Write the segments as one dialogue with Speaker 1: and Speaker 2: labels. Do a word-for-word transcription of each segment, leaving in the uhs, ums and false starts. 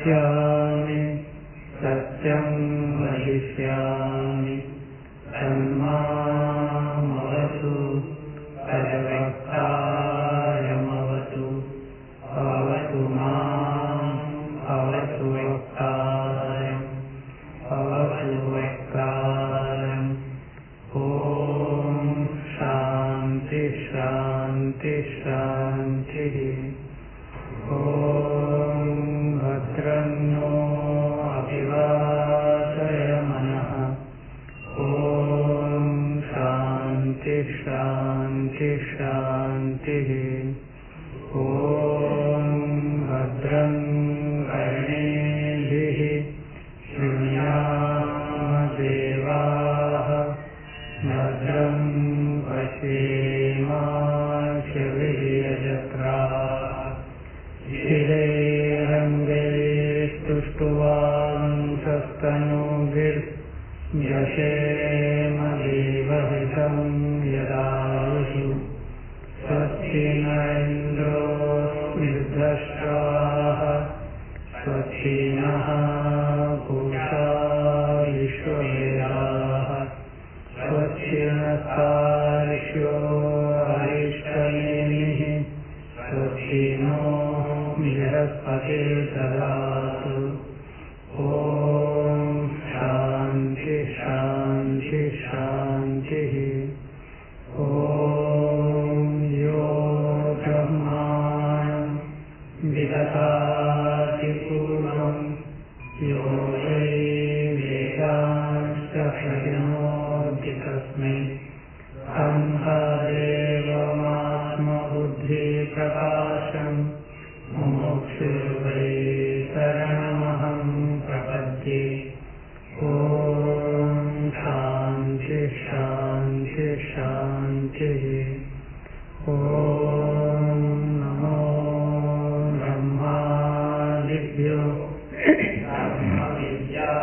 Speaker 1: वक्ष्यामि सत्यं वदिष्यामि तन्मामवतु तद्वक्तारमवतु अवतु माम् अवतु वक्तारम् अवतु वक्तारम्। ॐ शान्ति शान्ति शान्तिः। ॐ भद्रं नो अभिवादयमनः। ॐ शान्ति शान्ति शान्तिः। ॐ भद्रं कर्णेभिः शृणुयाम देवाः भद्रं पश्येमाक्षभिर्यजत्राः स्थिरैरङ्गैस्तुष्ट्वांसस्तनूभिर्यशेम देवहितं यदायुः। स्वस्ति न इन्द्रो वृद्धश्रवाः स्वस्ति नः पूषा विश्ववेदाः स्वस्ति नस्तार्क्ष्यो अरिष्टनेमिः स्वस्ति नो बृहस्पतिर्दधातु। ॐ शान्ति शान्ति शान्तिः। ॐ यो ब्रह्माणं विदधाति पूर्वं यो वै वेदांश्च प्रहिणोति तस्मै ब्रह्मदेवमात्मबुद्धिप्रकाशं मुमुक्षुर्वै शरणमहं प्रपद्ये। ॐ शान्ति शान्ति शान्तिः। ॐ नमो ब्रह्मादिभ्यो ब्रह्मविद्या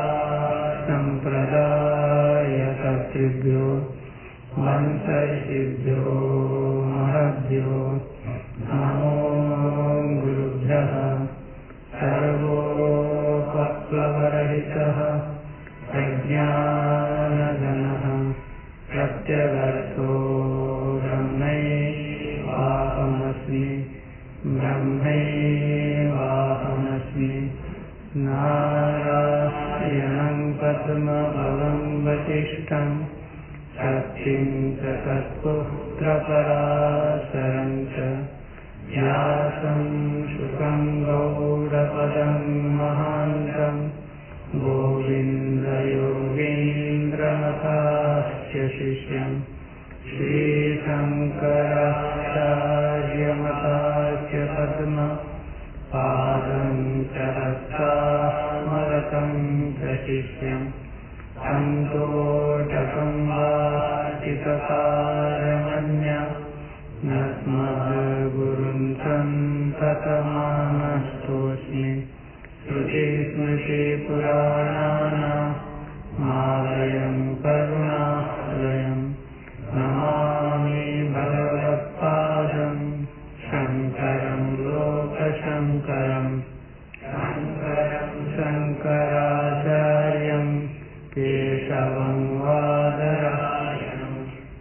Speaker 1: सम्प्रदायकर्तृभ्यो मन्त्रऋषिभ्यो महद्भ्यो नमो गुरुभ्यः। सर्वोपप्लवरहितः प्रज्ञानघनः प्रत्यगर्थो ब्रह्मैवाहमस्मि ब्रह्मैवाहमस्मि। नारायणं पद्मभवं वसिष्ठं शक्तिं च तत्पुत्रपराशरं च व्यासं शुकं गौडपदं महान्तं गोविन्दयोगीन्द्रमथास्य शिष्यं श्रीशङ्कराचार्यमथास्य पद्म पादं च हस्तामलकं च शिष्यं सन्तोषकं वाचितकारमन्य नस्मद्गुरुं सन्ततमानस्तोऽस्मि। श्रुतिस्मृतिपुराणानामालयं करुणालयं नमामि भगवत्पादं शङ्करं लोकशङ्करं शङ्करं शङ्कराचार्यं केशवं वादरायणं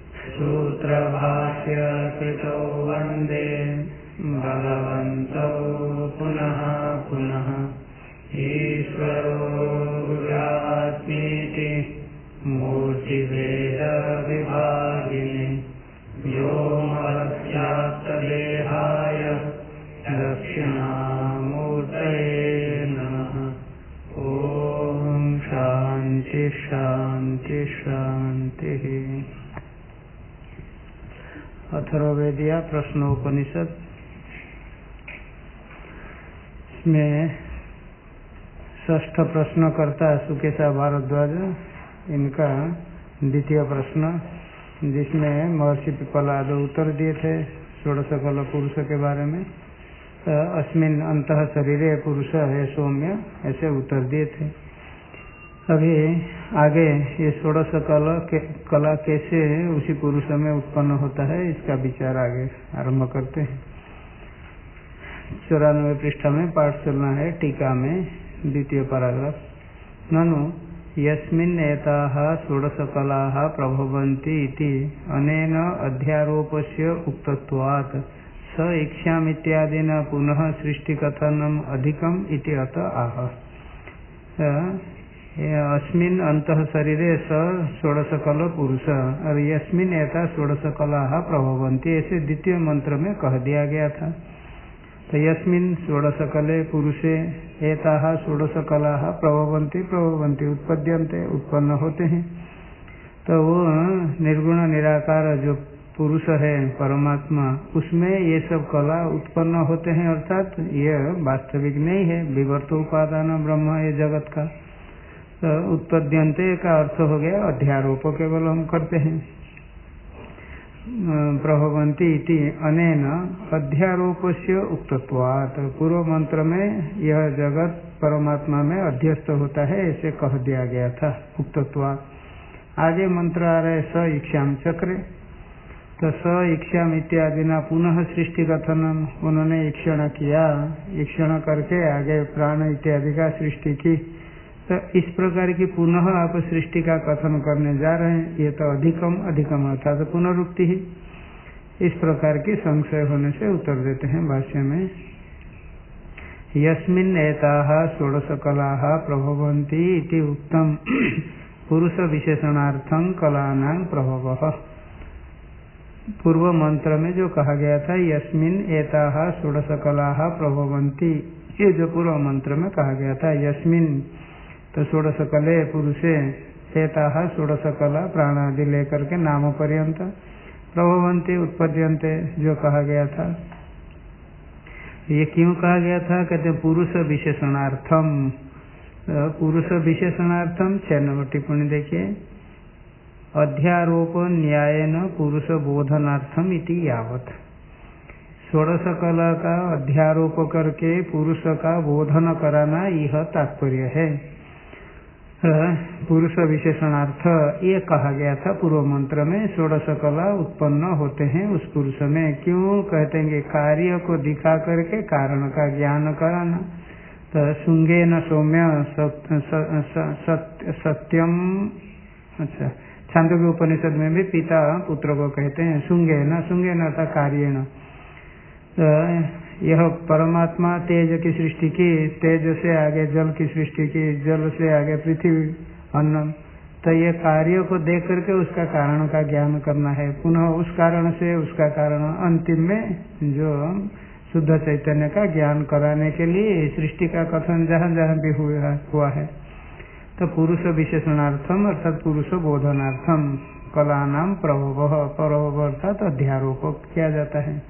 Speaker 1: सूत्रभाष्यकृतो वन्दे भगवन्तौ पुनः पुनः। ईश्वरो गुरुरात्मेति मूर्तिभेदविभागिने व्योमवद्व्याप्तदेहाय दक्षिणामूर्तये नमः। ॐ शान्ति शान्ति शान्तिः। अथर्ववेदीय प्रश्नोपनिषद में षष्ठ प्रश्न करता है सुकेशा भारद्वाज। इनका द्वितीय प्रश्न जिसमें महर्षि पिपलाद उत्तर दिए थे षोडशकल पुरुष के बारे में। अस्मिन अंतः शरीरे पुरुष है सौम्य ऐसे उत्तर दिए थे। अभी आगे ये षोडश कला के, कला कैसे उसी पुरुष में उत्पन्न होता है इसका विचार आगे आरंभ करते हैं। चौरानवे पृष्ठ में पाठ चलना है। टीका में द्वितीय पैराग्राफ। ननु यस्मिन् एताः षोडशकलाः प्रभवन्ति इति अनेन अध्यारोपस्य उक्तत्वात् स इच्छामित्यादिना पुनः सृष्टिकथनम् अधिकम् इति अत आह। अस्मिन् अंतः शरीरे स षोडशकल पुरुष और यस्मिन् एता षोडशकलाः प्रभवन्ति ऐसे द्वितीय मंत्र में कह दिया गया था। तो यस्मिन् षोडशकले पुरुषे एताः षोडशकलाः प्रभवन्ति प्रभवन्ति उत्पद्यन्ते उत्पन्न होते हैं। तो वो निर्गुण निराकार जो पुरुष है परमात्मा, उसमें ये सब कला उत्पन्न होते हैं, अर्थात ये वास्तविक नहीं है, विवर्त उपादान ब्रह्म ये जगत का। तो उत्पद्यन्ते का अर्थ हो गया अध्यारोप केवल हम करते हैं। प्रभवन्ति इति अनेन अध्यारोपस्य उक्तत्वात्, पूर्व मंत्र में यह जगत परमात्मा में अध्यस्त होता है ऐसे कह दिया गया था उक्तत्वात्। आगे मंत्र आ रहे स इक्षाम चक्रे, तो स इक्षाम इत्यादि ना पुनः सृष्टि कथनम, उन्होंने ईक्षण किया, ईक्षण करके आगे प्राण इत्यादि का सृष्टि की। तो इस प्रकार की पुनः आप सृष्टि का कथन करने जा रहे हैं, ये तो अधिकम अधिकम अर्थात तो पुनरुक्ति ही। इस प्रकार की संशय होने से उत्तर देते हैं भाष्य में। यस्मिन् एताः षोडशकलाः प्रभवन्ति इति उक्तम पुरुष विशेषणार्थं कलानां प्रभवः। पूर्व मंत्र में जो कहा गया था यस्मिन् एताः षोडशकलाः प्रभवन्ति, ये जो पूर्व मंत्र में कहा गया था यस्मिन्, तो षोडशकले पुरुषे एताः षोडशकला प्राणादि लेकर के नाम पर्यंत प्रभवन्ति उत्पद्यन्ते जो कहा गया था। ये क्यों कहा गया था? कहते पुरुष विशेषणार्थम, पुरुष विशेषणार्थम छह नंबर टिप्पणी देखिए। अध्यारोप न्यायेन पुरुष बोधनार्थम इति यावत, षोडशकला का अध्यारोप करके पुरुष का बोधन कराना यह तात्पर्य है। पुरुष विशेषणार्थ ये कहा गया था पूर्व मंत्र में, षोडशकला उत्पन्न होते हैं उस पुरुष में। क्यों कहते हैं? कार्य को दिखा करके कारण का ज्ञान कराना। तो शुंगे न सौम्य सत्य, सत्य, सत्यम, अच्छा छांदोग्य उपनिषद में भी पिता पुत्र को कहते हैं शुंगे न, शुंगे न था कार्य न। यह परमात्मा तेज की सृष्टि की, तेज से आगे जल की सृष्टि की, जल से आगे पृथ्वी अन्न। तो ये कार्य को देख करके उसका कारण का ज्ञान करना है, पुनः उस कारण से उसका कारण अंतिम में जो शुद्ध चैतन्य का ज्ञान कराने के लिए सृष्टि का कथन जहाँ जहाँ भी हुआ, हुआ है। तो पुरुष विशेषणार्थम अर्थात पुरुष बोधनार्थम कलानाम प्रभव, प्रभव अर्थात अध्यारोप किया जाता है।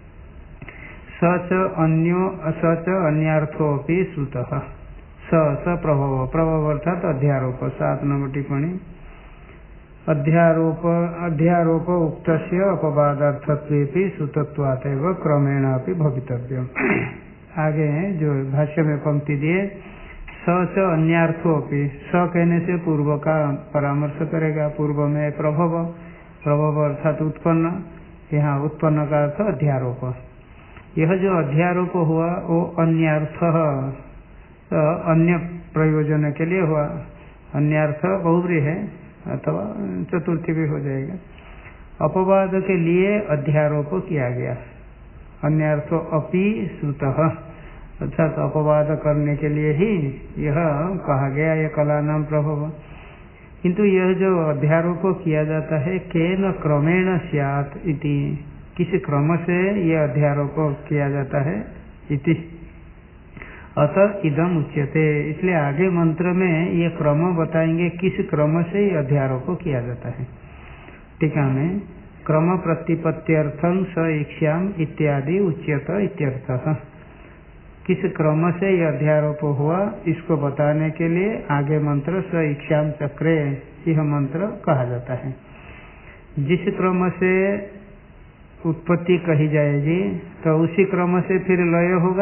Speaker 1: सच अन्यो सच अन्यार्थोपि श्रुतः, स स प्रभव, प्रभव अर्थात अध्यारोप। सात नंबर टिप्पणी। अध्यारोप अध्यारोप उक्तस्य अपवादार्थत्वेपि श्रुतत्वात् एव क्रमेण अपि भवितव्यम्। आगे जो भाष्य में पंक्ति दिए स च अन्यार्थोपि, स कहने से पूर्व का परामर्श करेगा। पूर्व में प्रभव, प्रभव अर्थात उत्पन्न, यहाँ उत्पन्न का अर्थ अध्यारोप। यह जो अध्यारोप हुआ वो अन्यार्थ, तो अन्य प्रयोजन के लिए हुआ। अन्यार्थ बहुव्रीहि है अथवा चतुर्थी भी हो जाएगा। अपवाद के लिए अध्यारोप किया गया। अन्यार्थ अपि श्रुतः, अर्थात अपवाद करने के लिए ही यह कहा गया ये कला नाम प्रभव। किंतु यह जो अध्यारोप किया जाता है केन क्रमेण स्यात् इति, किस क्रम से यह अध्यारोप किया जाता है इति अतः इदम उच्यते, इसलिए आगे मंत्र में ये क्रम बताएंगे किस क्रम से यह अध्यारोप किया जाता है। टीका में क्रम प्रतिपत्त्यर्थं स इक्ष्याम इत्यादि उच्यत इत्यर्थः, किस क्रम से यह अध्यारोप हुआ इसको बताने के लिए आगे मंत्र स इक्ष्याम चक्रे यह मंत्र कहा जाता है। जिस क्रम से उत्पत्ति कही जाएगी तो उसी क्रम से फिर लय होगा,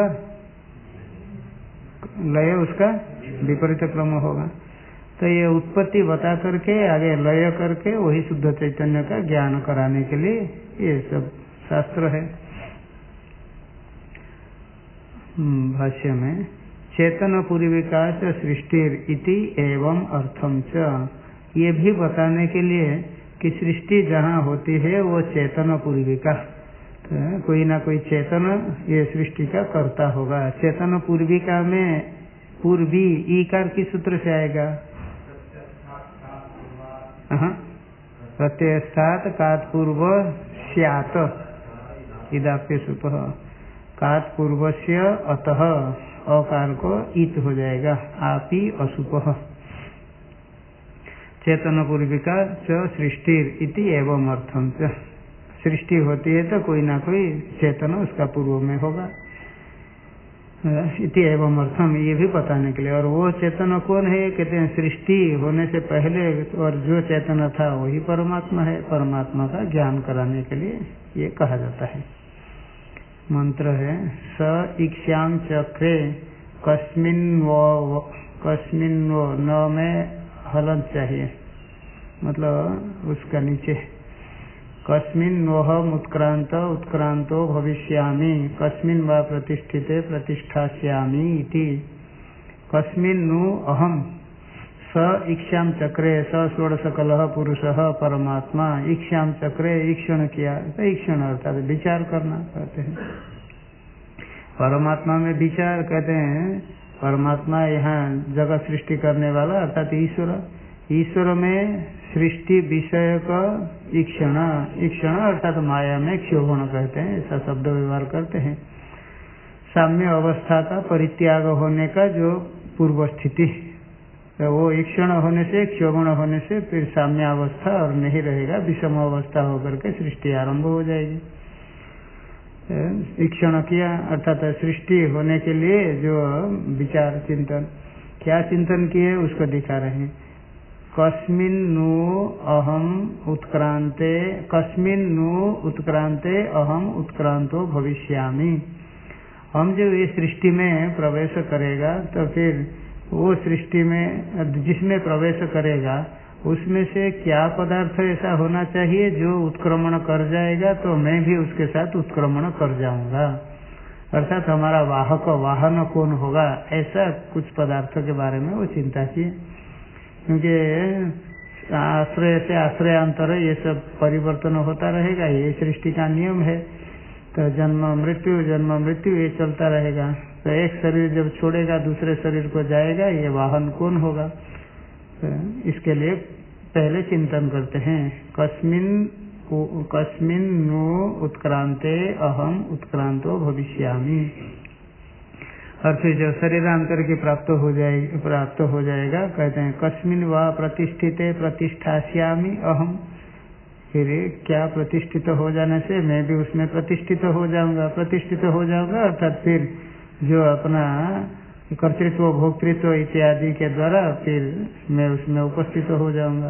Speaker 1: लय उसका विपरीत क्रम होगा। तो ये उत्पत्ति बता करके आगे लय करके वही शुद्ध चैतन्य का ज्ञान कराने के लिए ये सब शास्त्र है। भाष्य में चेतन पूर्विका च सृष्टिर इति एवं अर्थम च, ये भी बताने के लिए कि सृष्टि जहाँ होती है वो चेतन पूर्विका, तो कोई ना कोई चेतन ये सृष्टि का कर्ता होगा। चेतन पूर्विका में पूर्वी ईकार किस सूत्र से आएगा? प्रत्ययस्थात कात पूर्व स्यात इदाप्य सुप, कात पूर्व से अतः अकार को इत हो जाएगा, आपी असुप। चेतन पूर्विका च सृष्टिर इति एवं अर्थम च, सृष्टि होती है तो कोई ना कोई चेतन उसका पूर्व में होगा, इति एवं अर्थम, ये भी बताने के लिए। और वो चेतन कौन है? कहते हैं सृष्टि होने से पहले और जो चेतन था वही परमात्मा है। परमात्मा का ज्ञान कराने के लिए ये कहा जाता है। मंत्र है स इक्ष्याम चक्रे कस्मिन वो कस्मिन वो, न में हलंत चाहिए, मतलब उसका नीचे कस्मिन वोहम उत्क्रांत उत्क्रांतो भविष्यामि, कस्मिन वा प्रतिष्ठिते प्रतिष्ठास्यामि इति। कस्मिन नु अहम स इक्ष्याम चक्रे, स षोडशकलः पुरुषः परमात्मा, इक्ष्याम चक्रे ईक्षण किया, तो ईक्षण अर्थात विचार करना कहते हैं। परमात्मा में विचार कहते हैं, परमात्मा यहाँ जगत सृष्टि करने वाला अर्थात ईश्वर, ईश्वर में सृष्टि विषय का ईक्षण, ईक्षण अर्थात माया में क्षोभण कहते हैं, ऐसा शब्द व्यवहार करते हैं। साम्य अवस्था का परित्याग होने का जो पूर्व स्थिति, तो वो ईक्षण होने से क्षोभण होने से फिर साम्य अवस्था और नहीं रहेगा, विषम अवस्था होकर के सृष्टि आरंभ हो जाएगी। ईक्षण किया अर्थात सृष्टि होने के लिए जो विचार चिंतन, क्या चिंतन किए उसको दिखा रहे हैं। कस्मिन नु अहम उत्क्रांते, कस्मिन नु उत्क्रांते अहम उत्क्रांतो भविष्यामि। हम जब ये सृष्टि में प्रवेश करेगा तो फिर वो सृष्टि में जिसमें प्रवेश करेगा उसमें से क्या पदार्थ ऐसा होना चाहिए जो उत्क्रमण कर जाएगा तो मैं भी उसके साथ उत्क्रमण कर जाऊंगा, अर्थात हमारा वाहक वाहन कौन होगा, ऐसा कुछ पदार्थों के बारे में वो चिंता किए। क्योंकि आश्रय से आश्रयांतर ये सब परिवर्तन होता रहेगा, ये सृष्टि का नियम है। तो जन्म मृत्यु जन्म मृत्यु ये चलता रहेगा, तो एक शरीर जब छोड़ेगा दूसरे शरीर को जाएगा, ये वाहन कौन होगा? तो इसके लिए पहले चिंतन करते हैं। कस्मिन कस्मिन नु उत्क्रांते अहम उत्क्रांतो भविष्यामि, और फिर जब शरीरांतर की प्राप्त हो जाएगी प्राप्त हो जाएगा कहते हैं कस्मिन वा प्रतिष्ठिते प्रतिष्ठास्यामि अहम, फिर क्या प्रतिष्ठित हो जाने से मैं भी उसमें प्रतिष्ठित हो जाऊंगा, प्रतिष्ठित हो जाऊंगा अर्थात फिर जो अपना कर्तृत्व भोक्तृत्व इत्यादि के द्वारा फिर मैं उसमें उपस्थित हो जाऊंगा।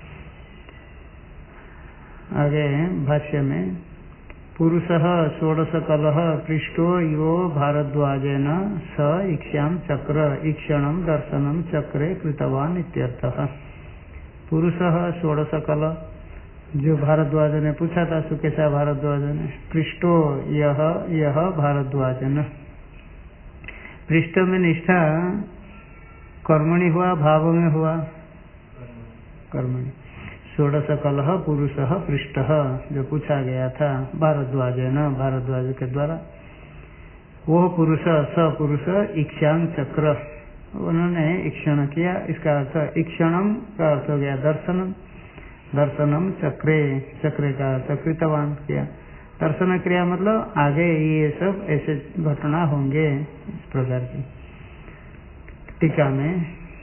Speaker 1: आगे भाष्य में पुरुषः षोडशकलः पृष्ठो यो भारद्वाजेन स इक्ष्याम चक्र ईक्षणं दर्शनं चक्रे कृतवान इत्यर्थः। पुरुषः षोडशकल, जो भारद्वाज ने पूछा था सुकेशा भारद्वाज ने, पृष्ठो यह यह भारद्वाजन, पृष्ठ में निष्ठा कर्मणि हुआ भाव में हुआ? कर्मणि। षोडश कलह पुरुषः पृष्ठः जो पूछा गया था भारद्वाज न भारद्वाज के द्वारा, वो पुरुष स पुरुष ईक्षाम चक्र, उन्होंने ईक्षण किया। इसका अर्थ ईक्षणम का अर्थ हो गया दर्शनम, दर्शनम चक्रे, चक्रे का अर्थ कृतवान किया। दर्शन क्रिया मतलब आगे ये सब ऐसे घटना होंगे इस प्रकार की। टीका में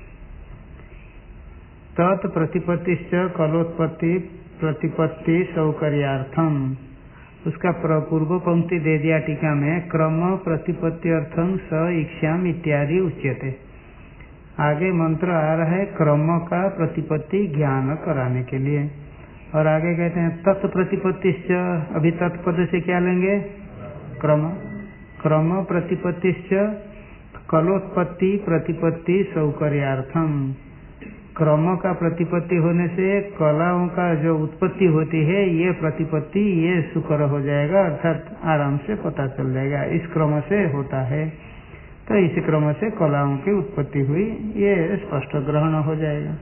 Speaker 1: तत् प्रतिपत्तिश्च कलोत्पत्ति प्रतिपत्ति सौकर्यार्थम, उसका पूर्व पंक्ति दे दिया टीका में, क्रम प्रतिपत्ति अर्थम स ईक्षाम इत्यादि उच्यते। आगे मंत्र आ रहा है क्रम का प्रतिपत्ति ज्ञान कराने के लिए, और आगे कहते हैं तत्प्रतिपत्तिश्च, अभी तत्पद से क्या लेंगे? क्रम। क्रम प्रतिपत्तिश्च कलोत्पत्ति प्रतिपत्ति सौकर्यार्थम, क्रम का प्रतिपत्ति होने से कलाओं का जो उत्पत्ति होती है ये प्रतिपत्ति ये सुकर हो जाएगा, अर्थात आराम से पता चल जाएगा इस क्रम से होता है। तो इसी क्रम से कलाओं की उत्पत्ति हुई, ये स्पष्ट ग्रहण हो जाएगा।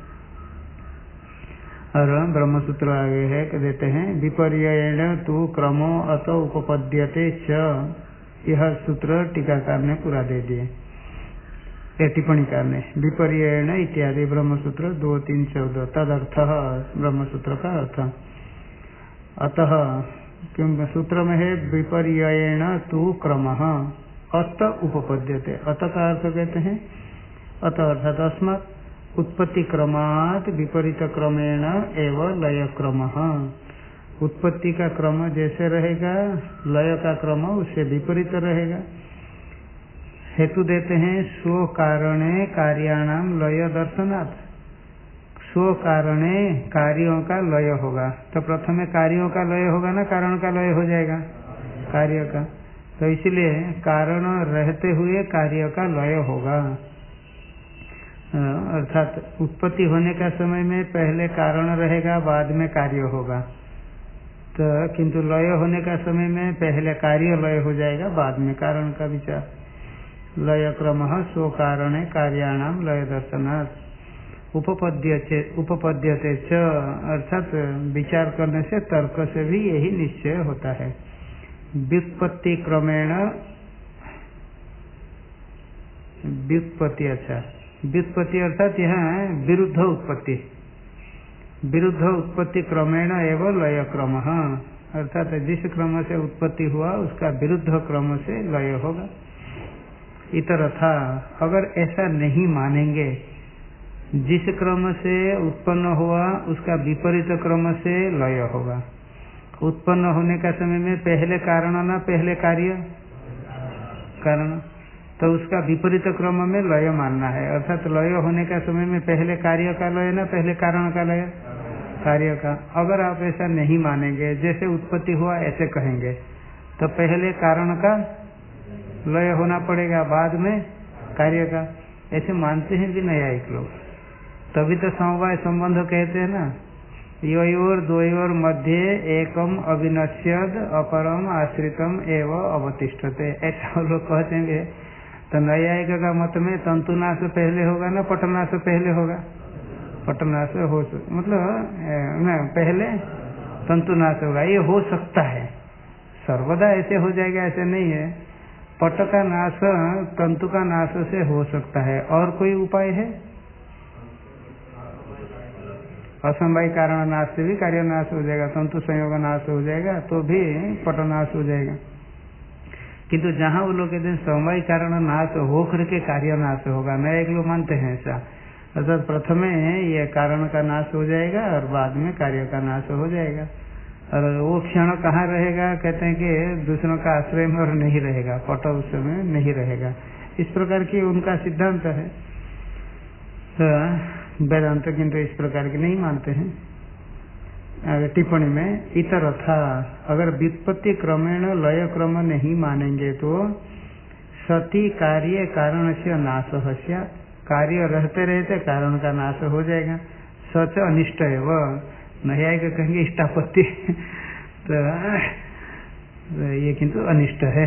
Speaker 1: और ब्रह्मसूत्र आगे है कि देते हैं विपर्ययेण तु क्रमो अत उपपद्यते च, यह सूत्र टीकाकार ने पूरा दे दिए, टिप्पणीकार ने। विपर्ययेण इत्यादि ब्रह्मसूत्र दो तीन चौदह तदर्थ ब्रह्मसूत्र का अर्थ। अतः क्योंकि सूत्र में है विपर्ययेण तु क्रमः अत उपपद्यते, अत का अर्थ कहते हैं अत अर्थात अस्मात् उत्पत्ति क्रमात् विपरीत क्रमेण एवं लय क्रमः, उत्पत्ति का क्रम जैसे रहेगा लय का क्रम उससे विपरीत रहेगा। हेतु देते हैं स्व कारणे कार्याणाम लय दर्शनात्, स्व कारणे कार्यों का लय होगा, तो प्रथम कार्यों का लय होगा ना कारण का लय हो जाएगा, कार्य का, तो इसलिए कारण रहते हुए कार्य का लय होगा। अर्थात उत्पत्ति होने का समय में पहले कारण रहेगा बाद में कार्य होगा, तो किंतु लय होने का समय में पहले कार्य लय हो जाएगा बाद में कारण का विचार। लय क्रमः स्व कारणे कार्याणाम लय दर्शनात् उपपद्यते उपपद्यते च, अर्थात विचार करने से तर्क से भी यही निश्चय होता है। व्युत्पत्ति क्रमेण व्युत्पत्ति, अच्छा व्युत्पत्ति अर्थात यहाँ विरुद्ध उत्पत्ति, विरुद्ध उत्पत्ति क्रमेण एवं लय क्रम, अर्थात जिस क्रम से उत्पत्ति हुआ उसका विरुद्ध क्रम से लय होगा। इतर था, अगर ऐसा नहीं मानेंगे, जिस क्रम से उत्पन्न हुआ उसका विपरीत क्रम से लय होगा। उत्पन्न होने का समय में पहले कारण ना पहले कार्य, कारण, तो उसका विपरीत क्रम में लय मानना है, अर्थात लय होने का समय में पहले कार्य का लय ना पहले कारण का लय, कार्य का। अगर आप ऐसा नहीं मानेंगे, जैसे उत्पत्ति हुआ ऐसे कहेंगे, तो पहले कारण का लय होना पड़ेगा बाद में कार्य का, ऐसे मानते हैं भी न्यायिक लोग, तभी तो समवाय संबंध कहते हैं ना। योर द्वयोर मध्य एकम अविनश्यद अपरम आश्रितम एवं अवतिष्ठते, ऐसा लोग कहते हैं। तो न्यायिक का मत में तंतुनाश पहले होगा ना पटनाश पहले होगा, पटनाश हो मतलब न पहले तंतुनाश होगा, ये हो सकता है, सर्वदा ऐसे हो जाएगा ऐसे नहीं है। पट का नाश तंतु का नाश से हो सकता है, और कोई उपाय है? असमवाय कारण नाश से भी कार्य नाश हो जाएगा, तंतु संयोग नाश हो जाएगा तो भी पटनाश हो जाएगा। किंतु जहाँ वो लोग कहते हैं समवाय कारण नाश हो करके कार्य नाश होगा, नए एक लोग मानते हैं ऐसा, अर्थात प्रथमे ये कारण का नाश हो जाएगा और बाद में कार्य का नाश हो जाएगा। और वो क्षण कहाँ रहेगा, कहते हैं कि दूसरों का आश्रय में और नहीं रहेगा, पट उस समय नहीं रहेगा, इस प्रकार की उनका सिद्धांत है। तो वेदांत किंतु इस प्रकार के नहीं मानते हैं। टिप्पणी में इतर था, अगर व्युत्पत्ति क्रमेण लय क्रम नहीं मानेंगे तो सती कार्य कारण से नाश हस्या, कार्य रहते रहते कारण का नाश हो जाएगा। सच अनिष्ट है वह, न्यायिक कहेंगे इष्टापत्ति तो ये किंतु अनिष्ट है।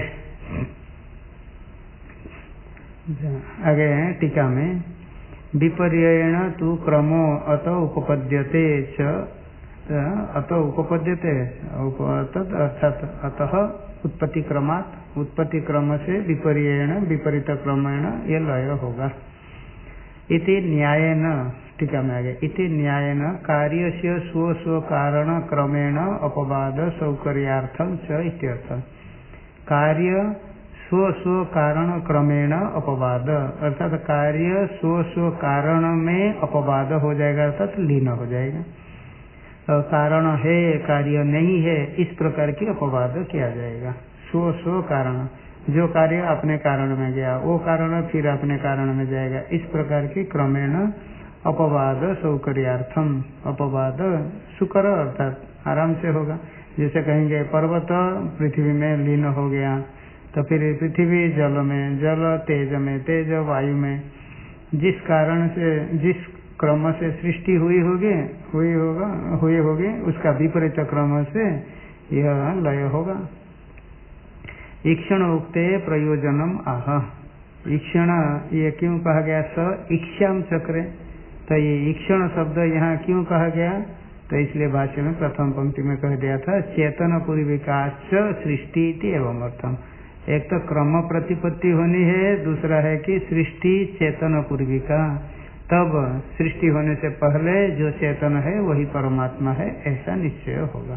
Speaker 1: आगे टीका में विपर्ययेण तु क्रमो अत उपपद्यते च, अत उपपद्यते अर्थात अतः उत्पत्ति क्रमात्, उत्पत्ति क्रम से विपर्ययेण विपरीत क्रमेण ये लय होगा। इति न्यायेन, टीका में आगे इति न्यायेन कार्यस्य स्व स्व कारण क्रमेण अपवाद सौकर्यार्थं च इत्यर्थ। कार्य स्व स्व कारण क्रमेण अपवाद, अर्थात कार्य स्व स्व कारण में अपवाद हो जाएगा, अर्थात लीन हो जाएगा। तो कारण है कार्य नहीं है, इस प्रकार की अपवाद किया जाएगा। स्व स्व कारण, जो कार्य अपने कारण में गया वो कारण फिर अपने कारण में जाएगा, इस प्रकार की क्रमेण अपवाद सौकर्यार्थम, अपवाद सुकर अर्थात आराम से होगा। जैसे कहेंगे पर्वत पृथ्वी में लीन हो गया, तो फिर पृथ्वी जल में, जल तेज में, तेज वायु में, जिस कारण से जिस क्रम से सृष्टि हुई होगी हुई होगा हुई होगी उसका विपरीत क्रम से यह लय होगा। ईक्षण उक्ते प्रयोजनम आह, ईक्षण ये क्यों कहा गया? स ईक्षाम चक्रे, तो ये ईक्षण शब्द यहाँ क्यों कहा गया? तो इसलिए भाष्य में प्रथम पंक्ति में कह दिया था चेतन पूर्विकाच सृष्टि एवं अर्थम। एक तो क्रम प्रतिपत्ति होनी है, दूसरा है कि सृष्टि चेतन पूर्विका, तब सृष्टि होने से पहले जो चेतन है वही परमात्मा है, ऐसा निश्चय होगा।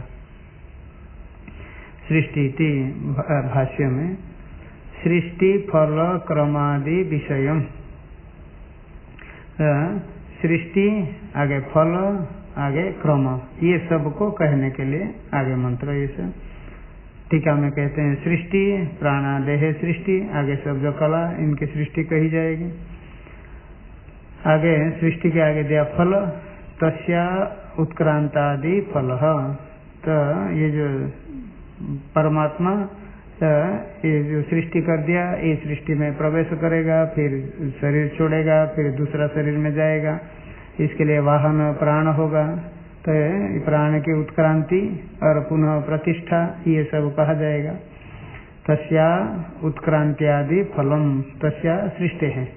Speaker 1: सृष्टि भाष्य में सृष्टि फल क्रमादि विषयम, सृष्टि आगे फल आगे क्रम, ये सबको कहने के लिए आगे मंत्र ये सब टीका में कहते हैं। सृष्टि प्राणादेह सृष्टि, आगे सब जो कला इनकी सृष्टि कही जाएगी। आगे सृष्टि के आगे दिया फल, तस्या उत्क्रांतादि फल, तो ये जो परमात्मा ये जो सृष्टि कर दिया, ये सृष्टि में प्रवेश करेगा, फिर शरीर छोड़ेगा, फिर दूसरा शरीर में जाएगा, इसके लिए वाहन प्राण होगा, तो प्राण की उत्क्रांति और पुनः प्रतिष्ठा ये सब कहा जाएगा। तस्या उत्क्रांति आदि फलम, तस्या सृष्टि है,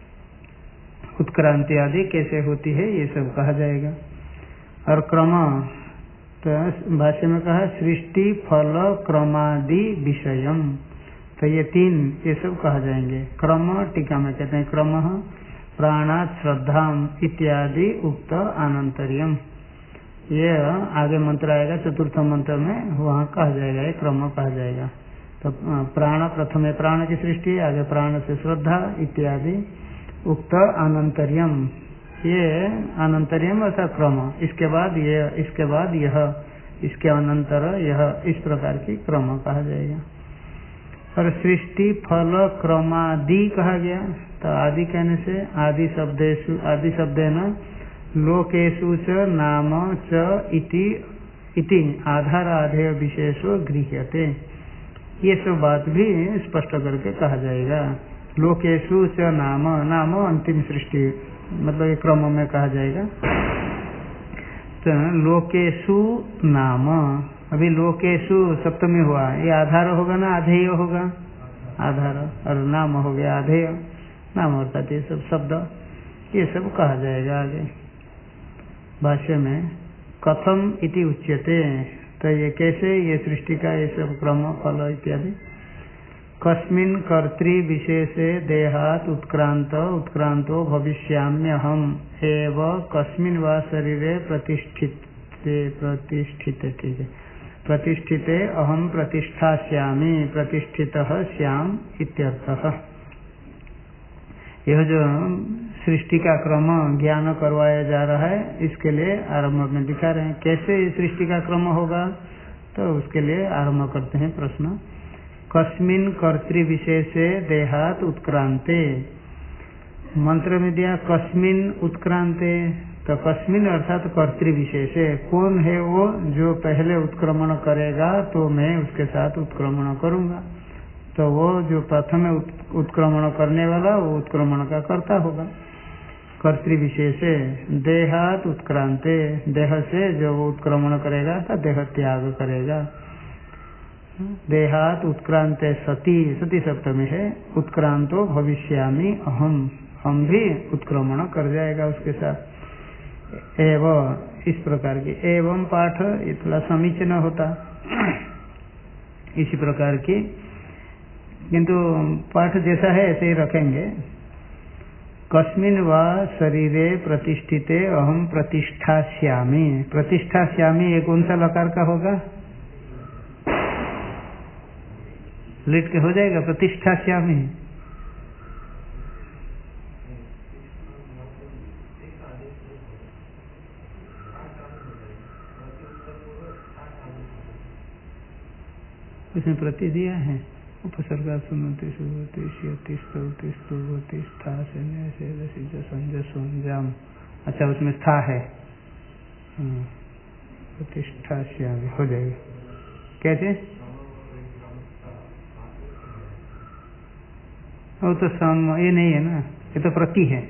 Speaker 1: उत्क्रांति आदि कैसे होती है ये सब कहा जाएगा। और क्रम, तो भाष्य में कहा सृष्टि फल क्रमादि विषयम, तो ये तीन ये सब कहा जाएंगे। क्रम टीका में कहते हैं क्रम प्राणात् श्रद्धाम इत्यादि उक्त अनंतर्यम, ये आगे मंत्र आएगा चतुर्थ मंत्र में, वहाँ कहा जाएगा, ये क्रम कहा जाएगा। तो प्राण प्रथम है प्राण की सृष्टि, आगे प्राण से श्रद्धा इत्यादि उक्त अनंतर्यम, ये अनंतर्यम अर्थात क्रम, इसके बाद ये, इसके बाद यह, इसके अनंतर यह, इस प्रकार की क्रम कहा जाएगा। और सृष्टि फल क्रमादि कहा गया, तो आदि कहने से आदि शब्देषु, आदि शब्देन लोकेषु च नाम च इति इति आधार आधेय विशेषो गृह्यते, ये सब बात भी स्पष्ट करके कहा जाएगा। लोकेषु च नाम, नाम अंतिम सृष्टि मतलब ये क्रम में कहा जाएगा। तो लोकेषु नाम, अभी लोकेषु सप्तमी हुआ, ये आधार होगा ना आधेय होगा, आधार, और नाम हो गया आधेय, नाम अर्थात ये सब शब्द ये सब कहा जाएगा आगे भाष्य में। कथम इति उच्यते, तो ये कैसे, ये सृष्टि का ये सब क्रम फल इत्यादि। कस्मिन् कर्तृ विशेषे देहात् उत्क्रांत उत्क्रांतो भविष्याम्यहम् एव कस्मिन् वा शरीरे प्रतिष्ठिते प्रतिष्ठिते ठीक है प्रतिष्ठिते अहम प्रतिष्ठास्यामि प्रतिष्ठितः स्याम इत्यर्थः। यह जो सृष्टि का क्रम ज्ञान करवाया जा रहा है, इसके लिए आरंभ में दिखा रहे हैं कैसे सृष्टि का क्रम होगा, तो उसके लिए आरंभ करते हैं प्रश्न। कस्मिन् कर्तृ विशेषे देहात् उत्क्रांते, मंत्र में दिया कस्मिन् उत्क्रांते, तो कस्मिन् अर्थात कर्तृ विशेषे, कौन है वो जो पहले उत्क्रमण करेगा तो मैं उसके साथ उत्क्रमण करूंगा, तो वो जो प्रथम उत्क्रमण करने वाला वो उत्क्रमण का कर्ता होगा। कर्तृ विशेषे देहात् उत्क्रांते, देह से जो वो उत्क्रमण करेगा तो देह त्याग करेगा। देहात् उत्क्रांते सती, सती सप्तमी है, उत्क्रांतो भविष्यामि अहम, हम भी उत्क्रमण कर जाएगा उसके साथ। एवं इस प्रकार की एवं पाठ ये थोड़ा समीचीन होता इसी प्रकार की, किंतु पाठ जैसा है ऐसे ही रखेंगे। कस्मिन् वा शरीरे प्रतिष्ठिते अहम प्रतिष्ठास्यामि, प्रतिष्ठास्यामि ये कौन सा लकार का होगा, लिट के हो जाएगा प्रतिष्ठास्यामि। इसमें प्रति दिया है उपसर्गा सुनती सुबती शियति स्तौति स्तुवति स्था से संजय सोंजाम, अच्छा उसमें स्था है, प्रतिष्ठा श्यामी हो जाएगा। कैसे, वो तो सम ये नहीं है ना, ये तो प्रति है,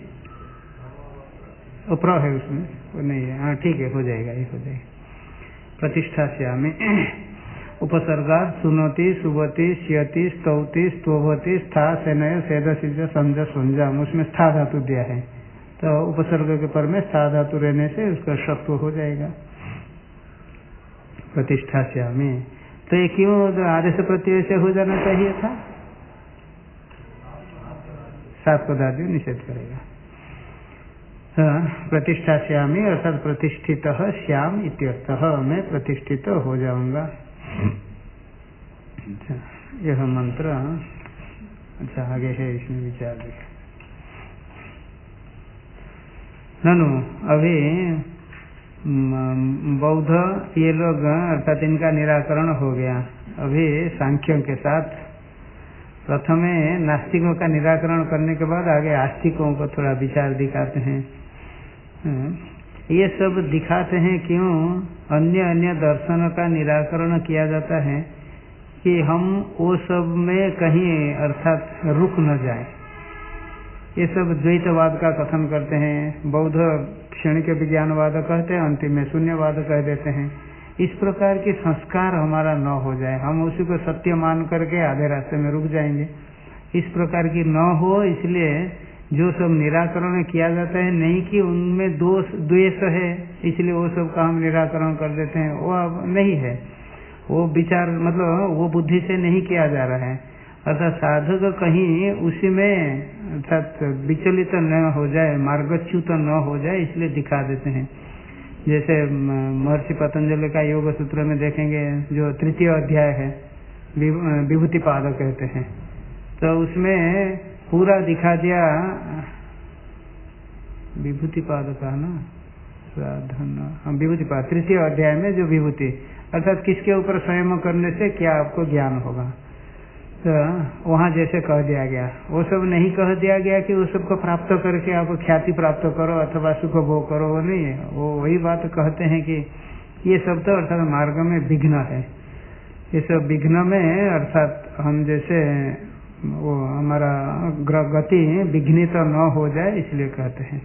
Speaker 1: वो प्र है उसमें, वो नहीं है, हाँ ठीक है हो जाएगा, ये हो जाएगा प्रतिष्ठा श्यामी। उपसर्गा सुनोति सुबति श्यति स्तौति स्तोभति स्था सेनय सेदसिज संज संजाम, उसमें स्था धातु दिया है, तो उपसर्ग के पर में स्था धातु रहने से उसका शत्व हो जाएगा प्रतिष्ठा श्यामी। तो ये क्यों आदेश प्रत्यय से हो जाना चाहिए था? सात पदार्थ निषेध करेगा। प्रतिष्ठा श्यामी अर्थात प्रतिष्ठित श्याम इत्यर्थः, मैं प्रतिष्ठित हो जाऊंगा। अच्छा, यह मंत्र अच्छा आगे है, इसमें विचार भी। ननु अभी बौद्ध ये लोग अर्थात इनका निराकरण हो गया। अभी सांख्यों के साथ प्रथमे नास्तिकों का निराकरण करने के बाद आगे आस्तिकों को थोड़ा विचार दिखाते हैं। ये सब दिखाते हैं क्यों अन्य अन्य दर्शन का निराकरण किया जाता है कि हम वो सब में कहीं अर्थात रुक न जाए। ये सब द्वैतवाद का कथन करते हैं, बौद्ध क्षणिक विज्ञानवाद कहते हैं, अंतिम में शून्यवाद कह देते हैं। इस प्रकार के संस्कार हमारा न हो जाए, हम उसी को सत्य मान करके आधे रास्ते में रुक जाएंगे, इस प्रकार की न हो। इसलिए जो सब निराकरण किया जाता है, नहीं कि उनमें दोष द्वेष है इसलिए वो सब का हम निराकरण कर देते हैं, वो अब नहीं है। वो विचार मतलब वो बुद्धि से नहीं किया जा रहा है, अर्थात साधक कहीं उसी में अर्थात विचलित न हो जाए, मार्गच्युत न हो जाए, इसलिए दिखा देते हैं। जैसे महर्षि पतंजलि का योग सूत्र में देखेंगे, जो तृतीय अध्याय है विभूति पाद कहते हैं, तो उसमें पूरा दिखा दिया विभूति पाद का ना साधन विभूति पाद तृतीय अध्याय में जो विभूति अर्थात किसके ऊपर संयम करने से क्या आपको ज्ञान होगा, तो वहाँ जैसे कह दिया गया, वो सब नहीं कह दिया गया कि वो सब को प्राप्त करके आप ख्याति प्राप्त करो अथवा सुख भोग करो, वो नहीं है। वो वही बात कहते हैं कि ये सब तो अर्थात मार्ग में विघ्न है। ये सब विघ्न में अर्थात हम जैसे वो हमारा गति विघ्नित तो न हो जाए, इसलिए कहते हैं।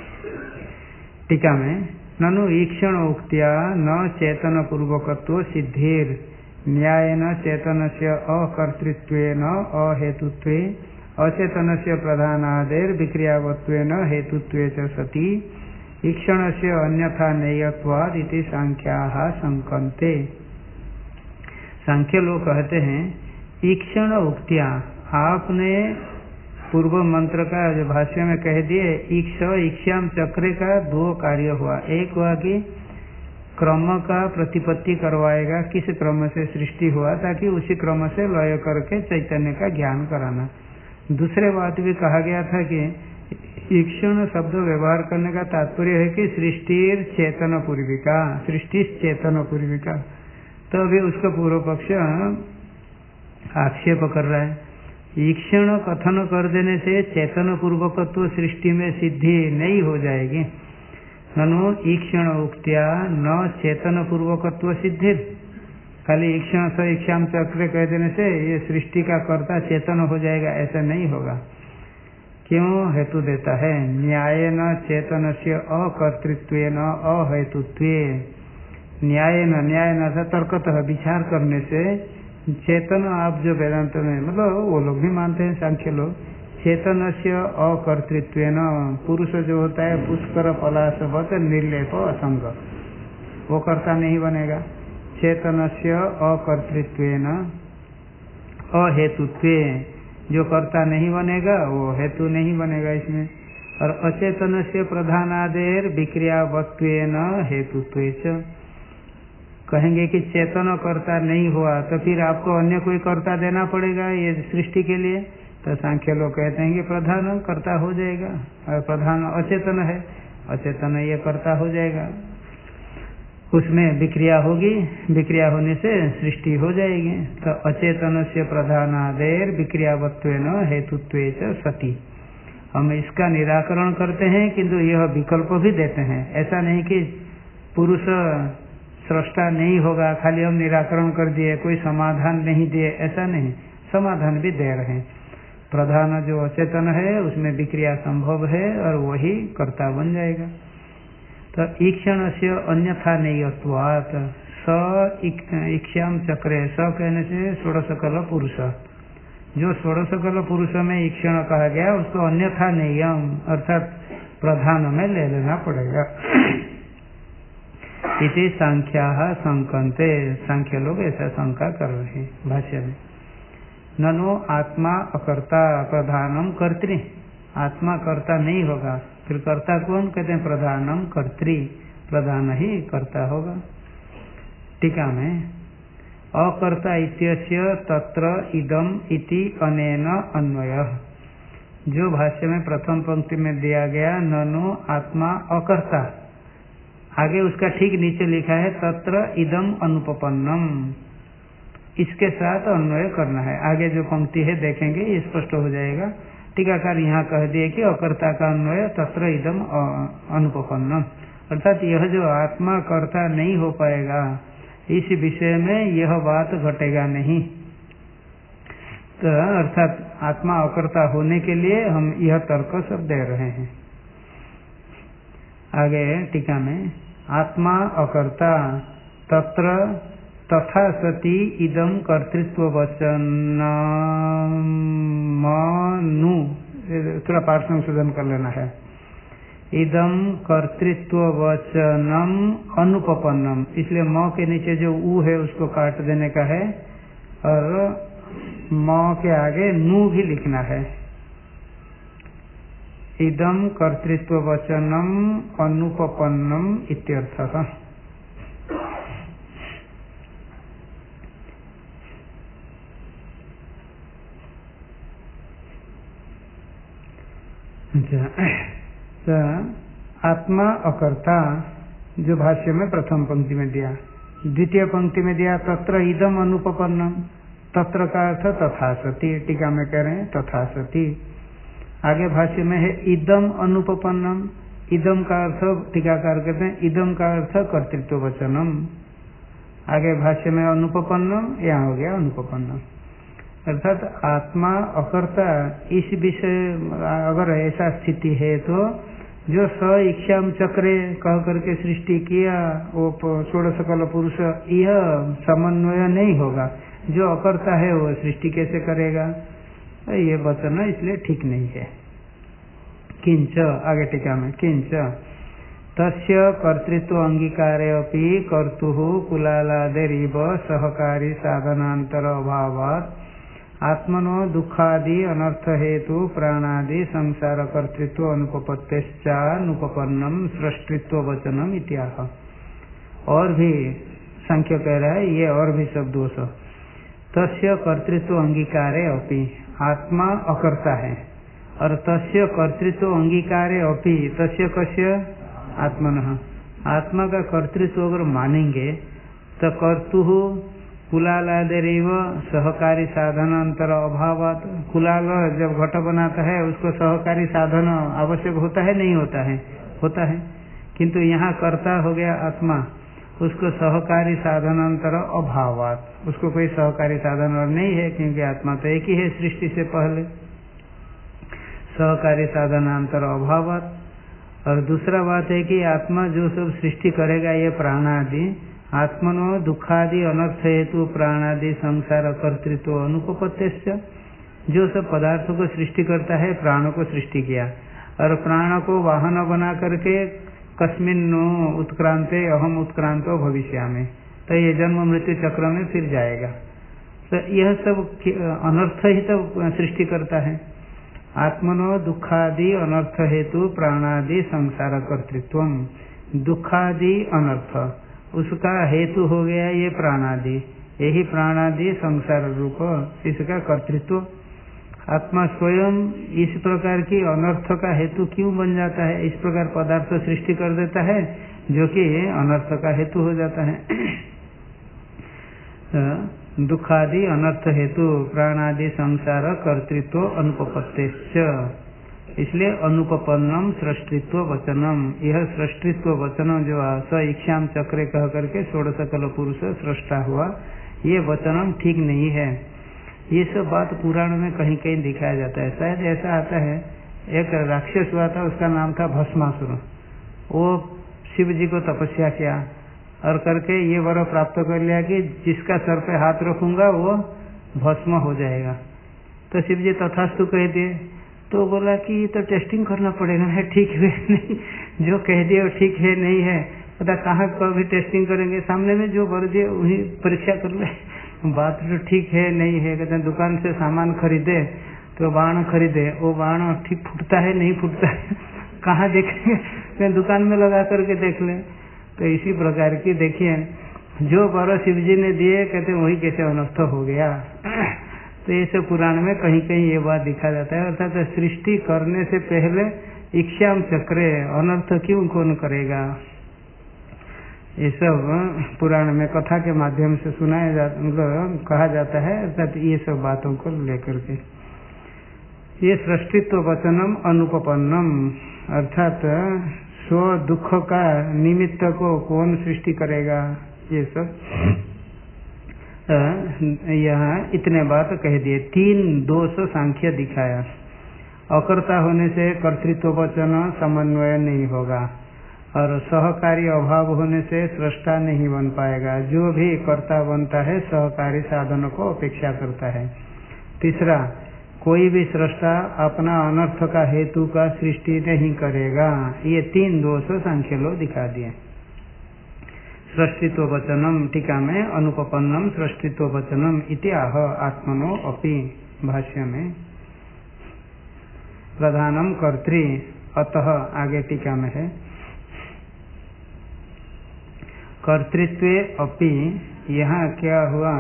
Speaker 1: टीका में ननु ईक्षण उक्त्या न चेतन पूर्वकत्व सिद्धिर न्यायेन चेतन से अकर्तृत्वेन अहेतुत्वे अचेतन से प्रधानादेर विक्रियावत्वेन हेतुत्वे च सति ईक्षण से अन्यथा नेयत्वाद इति सांख्याः संकन्ते। सांख्य लोग कहते हैं ईक्षण उक्त्या, आपने पूर्व मंत्र का जो भाष्य में कह दिए, ईक्ष ईक्षाम चक्र का दो कार्य हुआ। एक हुआ कि क्रम का प्रतिपत्ति करवाएगा, किस क्रम से सृष्टि हुआ, ताकि उसी क्रम से लय करके चैतन्य का ज्ञान कराना। दूसरे बात भी कहा गया था कि ईक्षण शब्द व्यवहार करने का तात्पर्य है कि सृष्टिर चेतन पूर्विका, सृष्टि चेतन पूर्विका। तो अभी उसका पूर्व पक्ष आक्षेप कर रहा है, ईक्षण कथन कर देने से चेतन पूर्वकत्व सृष्टि में सिद्धि नहीं हो जाएगी। ननु ईक्षण उक्त्या न चेतन पूर्वकत्व सिद्धि, खाली ईक्षण से ईक्षाम चक्र कह देने से ये सृष्टि का कर्ता चेतन हो जाएगा, ऐसा नहीं होगा। क्यों? हेतु देता है, न्याय न चेतन से अकर्तृत्व न अहेतुत्व। न्याय न न्याय न तर्कतः विचार करने से चेतन, आप जो वेदांत में मतलब वो लोग भी मानते हैं सांख्य लोग, चेतन से अकर्तृत्व न, पुरुष जो होता है पुष्कर पलाशवत निर्लेप असंग, वो कर्ता नहीं बनेगा। चेतन से अकर्तृत्व न अहेतुत्व, जो कर्ता नहीं बनेगा वो हेतु नहीं बनेगा इसमें। और अचेतन से प्रधानादेर विक्रियावत्व न हेतुत्व। कहेंगे कि चेतन कर्ता नहीं हुआ तो फिर आपको अन्य कोई कर्ता देना पड़ेगा ये सृष्टि के लिए, तो सांख्य लोग कहते हैं कि प्रधान कर्ता हो जाएगा, और प्रधान अचेतन है, अचेतन ये कर्ता हो जाएगा, उसमें विक्रिया होगी, विक्रिया होने से सृष्टि हो जाएगी। तो अचेतन से प्रधानादेर विक्रियावत्वेन हेतुत्वे च सति, हम इसका निराकरण करते हैं, किंतु यह विकल्प भी देते हैं। ऐसा नहीं कि पुरुष सृष्टा नहीं होगा, खाली हम निराकरण कर दिए, कोई समाधान नहीं दिए, ऐसा नहीं, समाधान भी दे रहे हैं। प्रधान जो अचेतन है उसमें विक्रिया संभव है और वही कर्ता बन जाएगा। तो ईक्षण से अन्यथा नेयत्वात्, स इक्ष्याम चक्रे, स कहने से षोडशकल पुरुष, जो षोडशकल पुरुष में ईक्षण कहा गया उसको अन्यथा नियम अर्थात प्रधान में ले लेना पड़ेगा। इति सांख्या संकंते, सांख्य लोग ऐसा शंका कर रहे हैं भाष्य में। ननो आत्मा अकर्ता प्रधानम कर्त्री, आत्मा कर्ता नहीं होगा, फिर कर्ता कौन कहते हैं? प्रधानम कर्त्री, प्रधान ही कर्ता होगा। टीका में अकर्ता इत्यस्य तत्र इदम इति अनेन अन्वयः, जो भाष्य में प्रथम पंक्ति में दिया गया ननो आत्मा अकर्ता, आगे उसका ठीक नीचे लिखा है तत्र इदम अनुपपन्नम, इसके साथ अन्वय करना है। आगे जो पंक्ति है देखेंगे ये स्पष्ट हो जाएगा। टीकाकार यहाँ कह दिए कि अकर्ता का अन्वय तत्र इदम अनुपपन्नम, अर्थात यह जो आत्मा कर्ता नहीं हो पाएगा इस विषय में यह बात घटेगा नहीं। तो अर्थात आत्मा अकर्ता होने के लिए हम यह तर्क सब दे रहे हैं। आगे टीका में आत्मा अकर्ता तत्र तथा सती इदम कर्तृत्व वचन नु, थोड़ा पाठ संशोधन कर लेना है। इदम कर्तृत्व वचनम अनुपपन्नम, इसलिए म के नीचे जो ऊ है उसको काट देने का है और म के आगे नु भी लिखना है। इदम कर्तृत्व वचनम अनुपपन्नम इत्यर्थः। तो आत्मा अकर्ता जो भाष्य में प्रथम पंक्ति में दिया, द्वितीय पंक्ति में दिया तत्र इदम अनुपपन्नम, तत्र का अर्थ तथा सती, टीका में कह रहे हैं तथा सती। आगे भाष्य में है इदम अनुपपन्नम, इदम का अर्थ टीकाकार कहते हैं इदम का अर्थ कर्तृत्व वचनम, आगे भाष्य में अनुपपन्नम, यहाँ हो गया अनुपपन्नम, अर्थात आत्मा अकर्ता इस विषय अगर ऐसा स्थिति है तो जो स इक्ष्याम चक्रे कह करके सृष्टि किया वो षोडशकल पुरुष, यह समन्वय नहीं होगा। जो अकर्ता है वो सृष्टि कैसे करेगा? ये वचन इसलिए ठीक नहीं है। किंच, आगे टीका में किंच तस्य कर्तृत्व अंगीकारे अपि कर्तुः कुलालादेरिव सहकारी साधनांतर अभावात् आत्मनो दुखादि अनर्थ हेतु प्राणादि संसार कर्तृत्व अनुपपत्तेश्चानुपपन्नम सृष्टित्व वचनम इत्याह। और भी संख्या कह रहा है ये और भी सब दोष। तस्य कर्तृत्व अंगीकारे अपि, आत्मा अकर्ता है और तस्य कर्तृत्व अंगीकारे अपि, तस्य कस्य आत्मनः, आत्मा का कर्तृत्व अगर मानेंगे तो कर्तुः कुलालादेरिव सहकारी साधन अंतर अभावात, कुलाल जब घट बनाता है उसको सहकारी साधन आवश्यक होता है नहीं होता है? होता है। किंतु यहाँ कर्ता हो गया आत्मा, उसको सहकारी साधन अंतर अभावात, उसको कोई सहकारी साधन और नहीं है क्योंकि आत्मा तो एक ही है सृष्टि से पहले। सहकारी साधनांतर अभावात। और दूसरा बात है कि आत्मा जो सब सृष्टि करेगा ये प्राणादि, आत्मनो दुखादि अनर्थ हेतु प्राणादि संसार कर्तृत्व अनुपपत्तेश्च, जो सब पदार्थों को सृष्टि करता है प्राणों को सृष्टि किया और प्राण को वाहन बना करके कस्मिन्नो उत्क्रांते अहम उत्क्रांतो भविष्यामि, तो ये जन्म मृत्यु चक्र में फिर जाएगा। तो यह सब अनर्थ ही तो सृष्टि करता है। आत्मनो दुखादि अनर्थ हेतु प्राणादि संसार कर्तृत्व, दुखादि अनर्थ उसका हेतु हो गया ये प्राणादि, यही प्राणादि संसार रूप इसका कर्तृत्व। आत्मा स्वयं इस प्रकार की अनर्थ का हेतु क्यों बन जाता है? इस प्रकार पदार्थ सृष्टि कर देता है जो कि अनर्थ का हेतु हो जाता है। दुखादि अनर्थ हेतु प्राणादि संसार कर्तृत्व अनुपपत्तेश्च, इसलिए अनुपपन्नम सृष्टित्व वचनम, यह सृष्टित्व वचन जो स इक्ष्याम चक्रे कह करके षोडशकल पुरुष सृष्टा हुआ, ये वचनम ठीक नहीं है। ये सब बात पुराण में कहीं कहीं दिखाया जाता है। शायद ऐसा आता है, एक राक्षस हुआ था, उसका नाम था भस्मासुर। वो शिव जी को तपस्या किया और करके ये वर प्राप्त कर लिया कि जिसका सर पे हाथ रखूंगा वो भस्म हो जाएगा। तो शिव जी तथास्तु कह दिए। तो बोला कि तो टेस्टिंग करना पड़ेगा है, ठीक है नहीं, जो कह दिए वो ठीक है नहीं है, पता कहाँ कभी टेस्टिंग करेंगे, सामने में जो वर दिए वही परीक्षा कर ले, बात तो ठीक है नहीं है। कहते हैं दुकान से सामान खरीदे तो बाण खरीदे, वो बाण ठीक फूटता है नहीं फूटता है, कहाँ देखेंगे, दुकान में लगा करके देख ले। तो इसी प्रकार की देखिए जो वर शिव जी ने दिए कहते वही कैसे अनर्थ हो गया। तो ये सब पुराण में कहीं कहीं ये बात दिखा जाता है, अर्थात तो सृष्टि करने से पहले इच्छाम चक्रे अनर्थ क्यों कौन करेगा, ये सब पुराण में कथा के माध्यम से सुनाया जाता, मतलब कहा जाता है। अर्थात ये सब बातों को लेकर के ये सृष्टित्व वचनम अनुपपन्नम, अर्थात स्व दुख का निमित्त को कौन सृष्टि करेगा, ये सब यहाँ इतने बात कह दिए। तीन दोष सांख्य दिखाया। अकर्ता होने से कर्तृत्व वचन समन्वय नहीं होगा, और सहकारी अभाव होने से सृष्टा नहीं बन पाएगा। जो भी कर्ता बनता है सहकारी साधन को अपेक्षा करता है। तीसरा, कोई भी सृष्टा अपना अनर्थ का हेतु का सृष्टि नहीं करेगा। ये तीन दोष सांख्य लोग दिखा दिए। सृष्टित्व वचनम टीका में अनुपपन्नम सृष्टित्व वचनम इति आह आत्मनो अपि, भाष्य में प्रधानम कर्तृ अतः, आगे टीका में है कर्तृत्वे अपि। यहाँ क्या हुआ,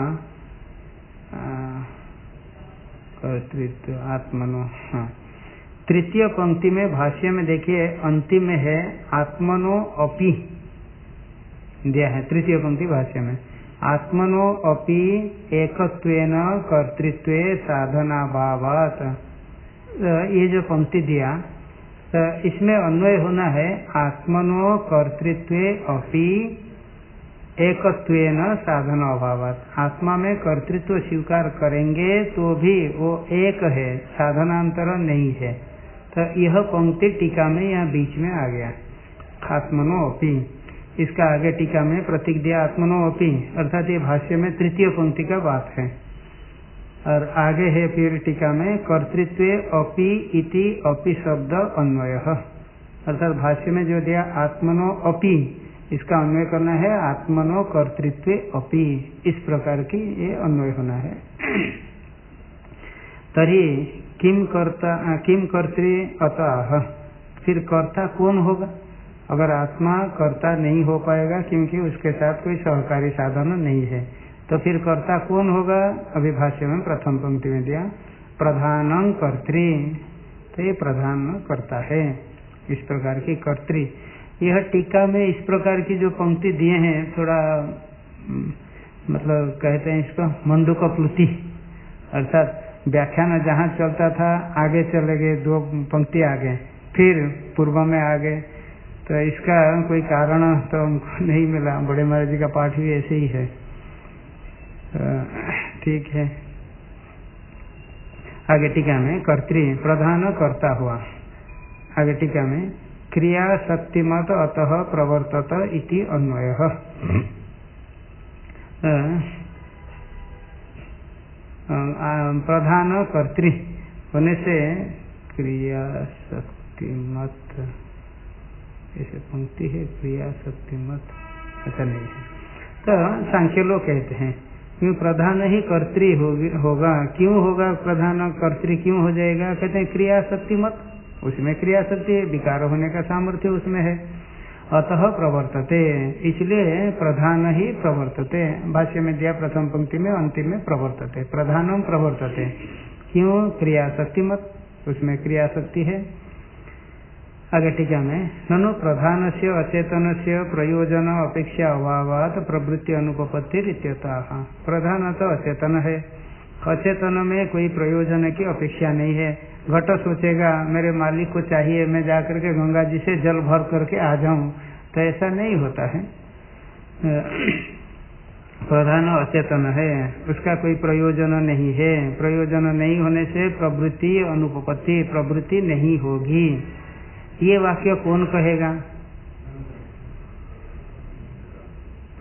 Speaker 1: कर्तृत्व आत्मनो, हाँ तृतीय पंक्ति में भाष्य में देखिए अंतिम में है आत्मनो अपि दिया है। तृतीय पंक्ति भाष्य में आत्मनो अपि एकत्वेन कर्तृत्वे साधना भावात, ये जो पंक्ति दिया तो इसमें अन्वय होना है आत्मनो कर्तृत्वे अपि एकत्वेन साधना भावात। आत्मा में कर्तृत्व स्वीकार करेंगे तो भी वो एक है, साधनांतर नहीं है। तो यह पंक्ति टीका में यहाँ बीच में आ गया आत्मनो अपि। इसका आगे टीका में प्रतीक दिया आत्मनो अपि, अर्थात ये भाष्य में तृतीय पंक्ति का बात है। और आगे है फिर टीका में कर्तृत्वे अपि इति अपि शब्द अन्वय, अर्थात भाष्य में जो दिया आत्मनो अपि, इसका अन्वय करना है आत्मनो कर्तृत्वे अपि, इस प्रकार की ये अन्वय होना है। तरी किम कर्ता किम कर्तृ अतः, फिर कर्ता कौन होगा। अगर आत्मा कर्ता नहीं हो पाएगा क्योंकि उसके साथ कोई सहकारी साधन नहीं है, तो फिर कर्ता कौन होगा। अभी भाष्य में प्रथम पंक्ति में दिया प्रधानं कर्तृ, तो ये प्रधान कर्ता है, इस प्रकार की कर्तृ। यह टीका में इस प्रकार की जो पंक्ति दिए हैं थोड़ा मतलब कहते हैं इसको मंडूक प्लुति, अर्थात व्याख्यान जहाँ चलता था आगे चले गए, दो पंक्ति आगे फिर पूर्व में आ गए, तो इसका कोई कारण तो हमको नहीं मिला। बड़े महाराज जी का पाठ भी ऐसे ही है, ठीक है। आगे टीका में कर्तृ प्रधान कर्ता हुआ। आगे टीका में क्रिया शक्तिमत अतः प्रवर्तत इति अन्वय। प्रधान कर्तृ होने से क्रिया शक्तिमत, ऐसे पंक्ति है क्रिया शक्तिमत, ऐसा नहीं है। तो सांख्य लोग कहते हैं क्यों प्रधान ही कर्तृ होगा, क्यों होगा प्रधान कर्तृ क्यों हो जाएगा, कहते हैं क्रिया शक्तिमत, उसमें क्रिया शक्ति है, विकार होने का सामर्थ्य उसमें है, अतः प्रवर्तते, इसलिए प्रधान ही प्रवर्तते। भाष्य में दिया प्रथम पंक्ति में अंतिम में प्रवर्तते, प्रधानम प्रवर्तते, क्यों क्रिया शक्तिमत, उसमें क्रिया शक्ति है। आगे टीका में ननु प्रधान से अचेतन से प्रयोजन अपेक्षा अभावात प्रवृत्ति अनुपपत्ति इत्यतः। प्रधान तो अचेतन है, अचेतन में कोई प्रयोजन की अपेक्षा नहीं है। घट सोचेगा मेरे मालिक को चाहिए, मैं जाकर के गंगा जी से जल भर करके आ जाऊं, तो ऐसा नहीं होता है। प्रधान अचेतन है, उसका कोई प्रयोजन नहीं है, प्रयोजन नहीं होने से प्रवृत्ति अनुपपत्ति, प्रवृत्ति नहीं होगी। ये वाक्य कौन कहेगा,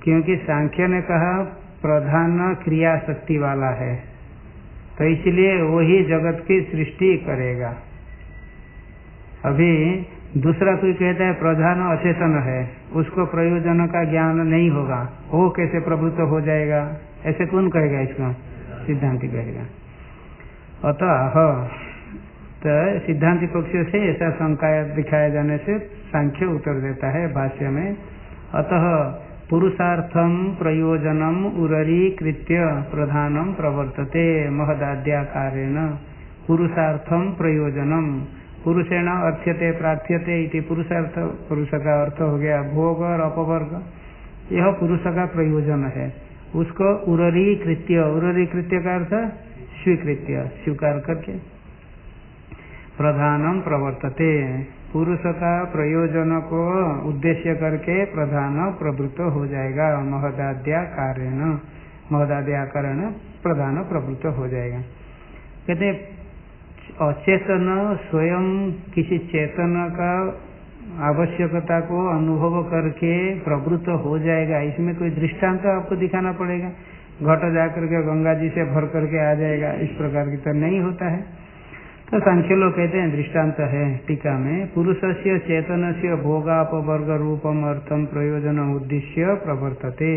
Speaker 1: क्योंकि सांख्य ने कहा प्रधान क्रिया शक्ति वाला है, तो इसलिए वही जगत की सृष्टि करेगा। अभी दूसरा कोई कहता है प्रधान अचेतन है, उसको प्रयोजन का ज्ञान नहीं होगा, वो कैसे प्रभुत्व हो जाएगा? ऐसे कौन कहेगा? इसको सिद्धांति कहेगा। अतः तो सिद्धांति पक्ष से ऐसा शंका दिखाए जाने से सांख्य उत्तर देता है भाष्य में, अतः पुरुषार्थम प्रयोजनम उररीकृत्य प्रधानम प्रवर्तते महदाद्याकारेण। पुरुषार्थम प्रयोजनम, पुरुषेण अर्थ्यते प्रार्थ्यते इति पुरुषार्थ, पुरुष का अर्थ हो गया भोग और अपवर्ग, यह पुरुष का प्रयोजन है। उसको उररीकृत्य, उररीकृत्य का अर्थ स्वीकृत्य, स्वीकार करके प्रधानम प्रवर्तते, पुरुष का प्रयोजन को उद्देश्य करके प्रधान प्रवृत्त हो जाएगा। महदाद्याकारेण, महदाद्याकारेण प्रधान प्रवृत्त हो जाएगा। कहते अचेतन स्वयं किसी चेतन का आवश्यकता को अनुभव करके प्रवृत्त हो जाएगा, इसमें कोई दृष्टांत तो आपको दिखाना पड़ेगा। घट जाकर के गंगा जी से भर करके आ जाएगा, इस प्रकार की तो नहीं होता है। तो सांख्य लोग कहते हैं दृष्टांत है टीका में, पुरुषस्य चेतनस्य भोगापवर्ग रूपम अर्थम प्रयोजन उद्देश्य प्रवर्तते।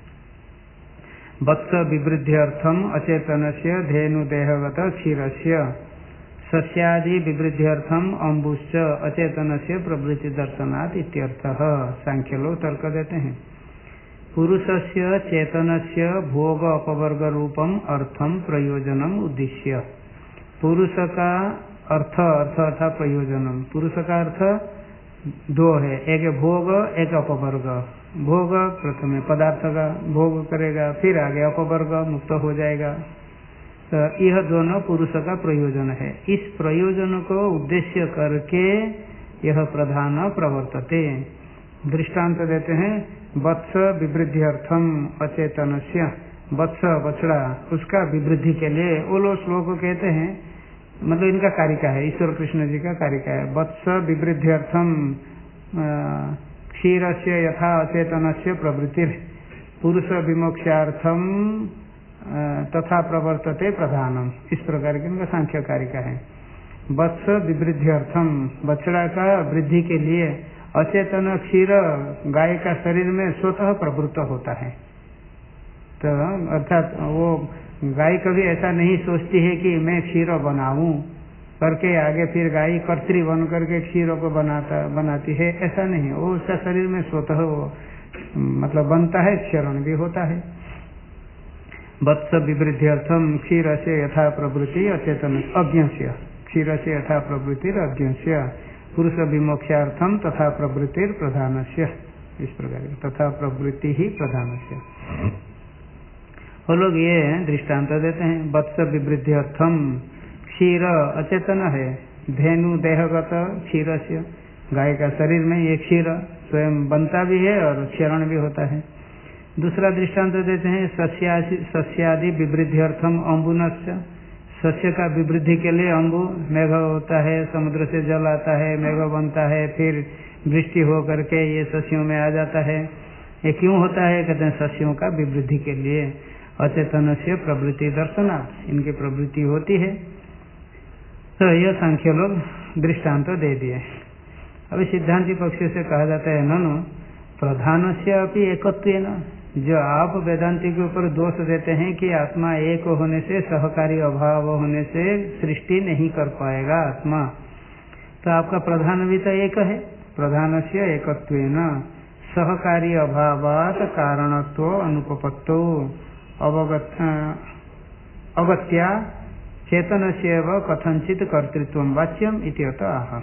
Speaker 1: वत्स विवृद्ध्यर्थम अचेतनस्य धेनुदेहगत क्षीरस्य, सस्यादि विवृद्ध्यर्थम अम्बुश्च अचेतनस्य प्रवृत्ति दर्शनात् इत्यर्थः। सांख्य लोग तर्क देते हैं पुरुषस्य चेतनस्य भोग अपवर्ग रूपम अर्थम प्रयोजनम उद्देश्य। पुरुष का अर्थ, अर्थ अर्थात प्रयोजनम, पुरुष का अर्थ दो है, एक भोग एक अपवर्ग। भोग प्रथम पदार्थ का भोग करेगा, फिर आगे अपवर्ग मुक्त हो जाएगा, तो यह दोनों पुरुष का प्रयोजन है। इस प्रयोजन को उद्देश्य करके यह प्रधान प्रवर्तते। दृष्टांत देते हैं वत्स विवृद्ध्यर्थम अचेतनस्य, वत्स बछड़ा, उसका विवृद्धि के लिए, वो लोग श्लोक कहते हैं, मतलब इनका कारिका है, ईश्वर कृष्ण जी का कारिका है। वत्स विवृद्ध्यर्थम क्षीरस्य यथा अचेतनस्य प्रवृत्तिर पुरुष विमोक्षार्थम तथा प्रवर्तते प्रधानम, इस प्रकार की इनका सांख्य कारिका है। वत्स विवृद्ध्यर्थम, बछड़ा का वृद्धि के लिए, अचेतन क्षीर गाय का शरीर में स्वतः प्रवृत्त होता है। तो अर्थात वो गाय कभी ऐसा नहीं सोचती है कि मैं क्षीर बनाऊं करके आगे फिर गाय कर्त्री बन करके क्षीरों को बनाता बनाती है, ऐसा नहीं। वो उसका शरीर में स्वतः वो मतलब बनता है, क्षरण भी होता है। वत्स विवृद्ध्यर्थम क्षीर से यथा प्रवृत्ति अचेतन अज्ञस्य, क्षीर से यथा प्रवृत्ति अज्ञस्य, पुरुष विमोक्षार्थम तथा प्रवृत्तिर प्रधानस्य, इस प्रकार तथा प्रवृत्ति ही प्रधानस्य। वो लोग ये दृष्टांत देते हैं वत्स विवृद्ध्यर्थम, क्षीर अचेतन है, धेनु देहगत क्षीरस्य, गाय का शरीर में ये क्षीर स्वयं बनता भी है और क्षरण भी होता है। दूसरा दृष्टांत देते हैं सस्यादि सस्यादि विवृद्ध्यर्थम अम्बुनस्य, सस्य का विवृद्धि के लिए अम्बु, मेघ होता है, समुद्र से जल आता है, मेघ बनता है, फिर वृष्टि हो करके ये सस्यों में आ जाता है। ये क्यों होता है? कहते हैं सस्यों का विवृद्धि के लिए। अचेतन से प्रवृत्ति दर्शना, इनकी प्रवृत्ति होती है। तो यह सांख्य लोग दृष्टांत दे दिए। अभी सिद्धांति पक्ष से कहा जाता है ननु प्रधान से अपनी एकत्वेन, जो आप वेदांति के ऊपर दोष देते हैं कि आत्मा एक होने से, सहकारी अभाव होने से सृष्टि नहीं कर पाएगा आत्मा, तो आपका प्रधान भी तो एक है। प्रधान से एकत्वेन सहकारी अभावात कारणत्व अनुपपत्तो अवगत अगत्या चेतन से कथनचित कर्तृत्व वाच्यम इत्यत आह।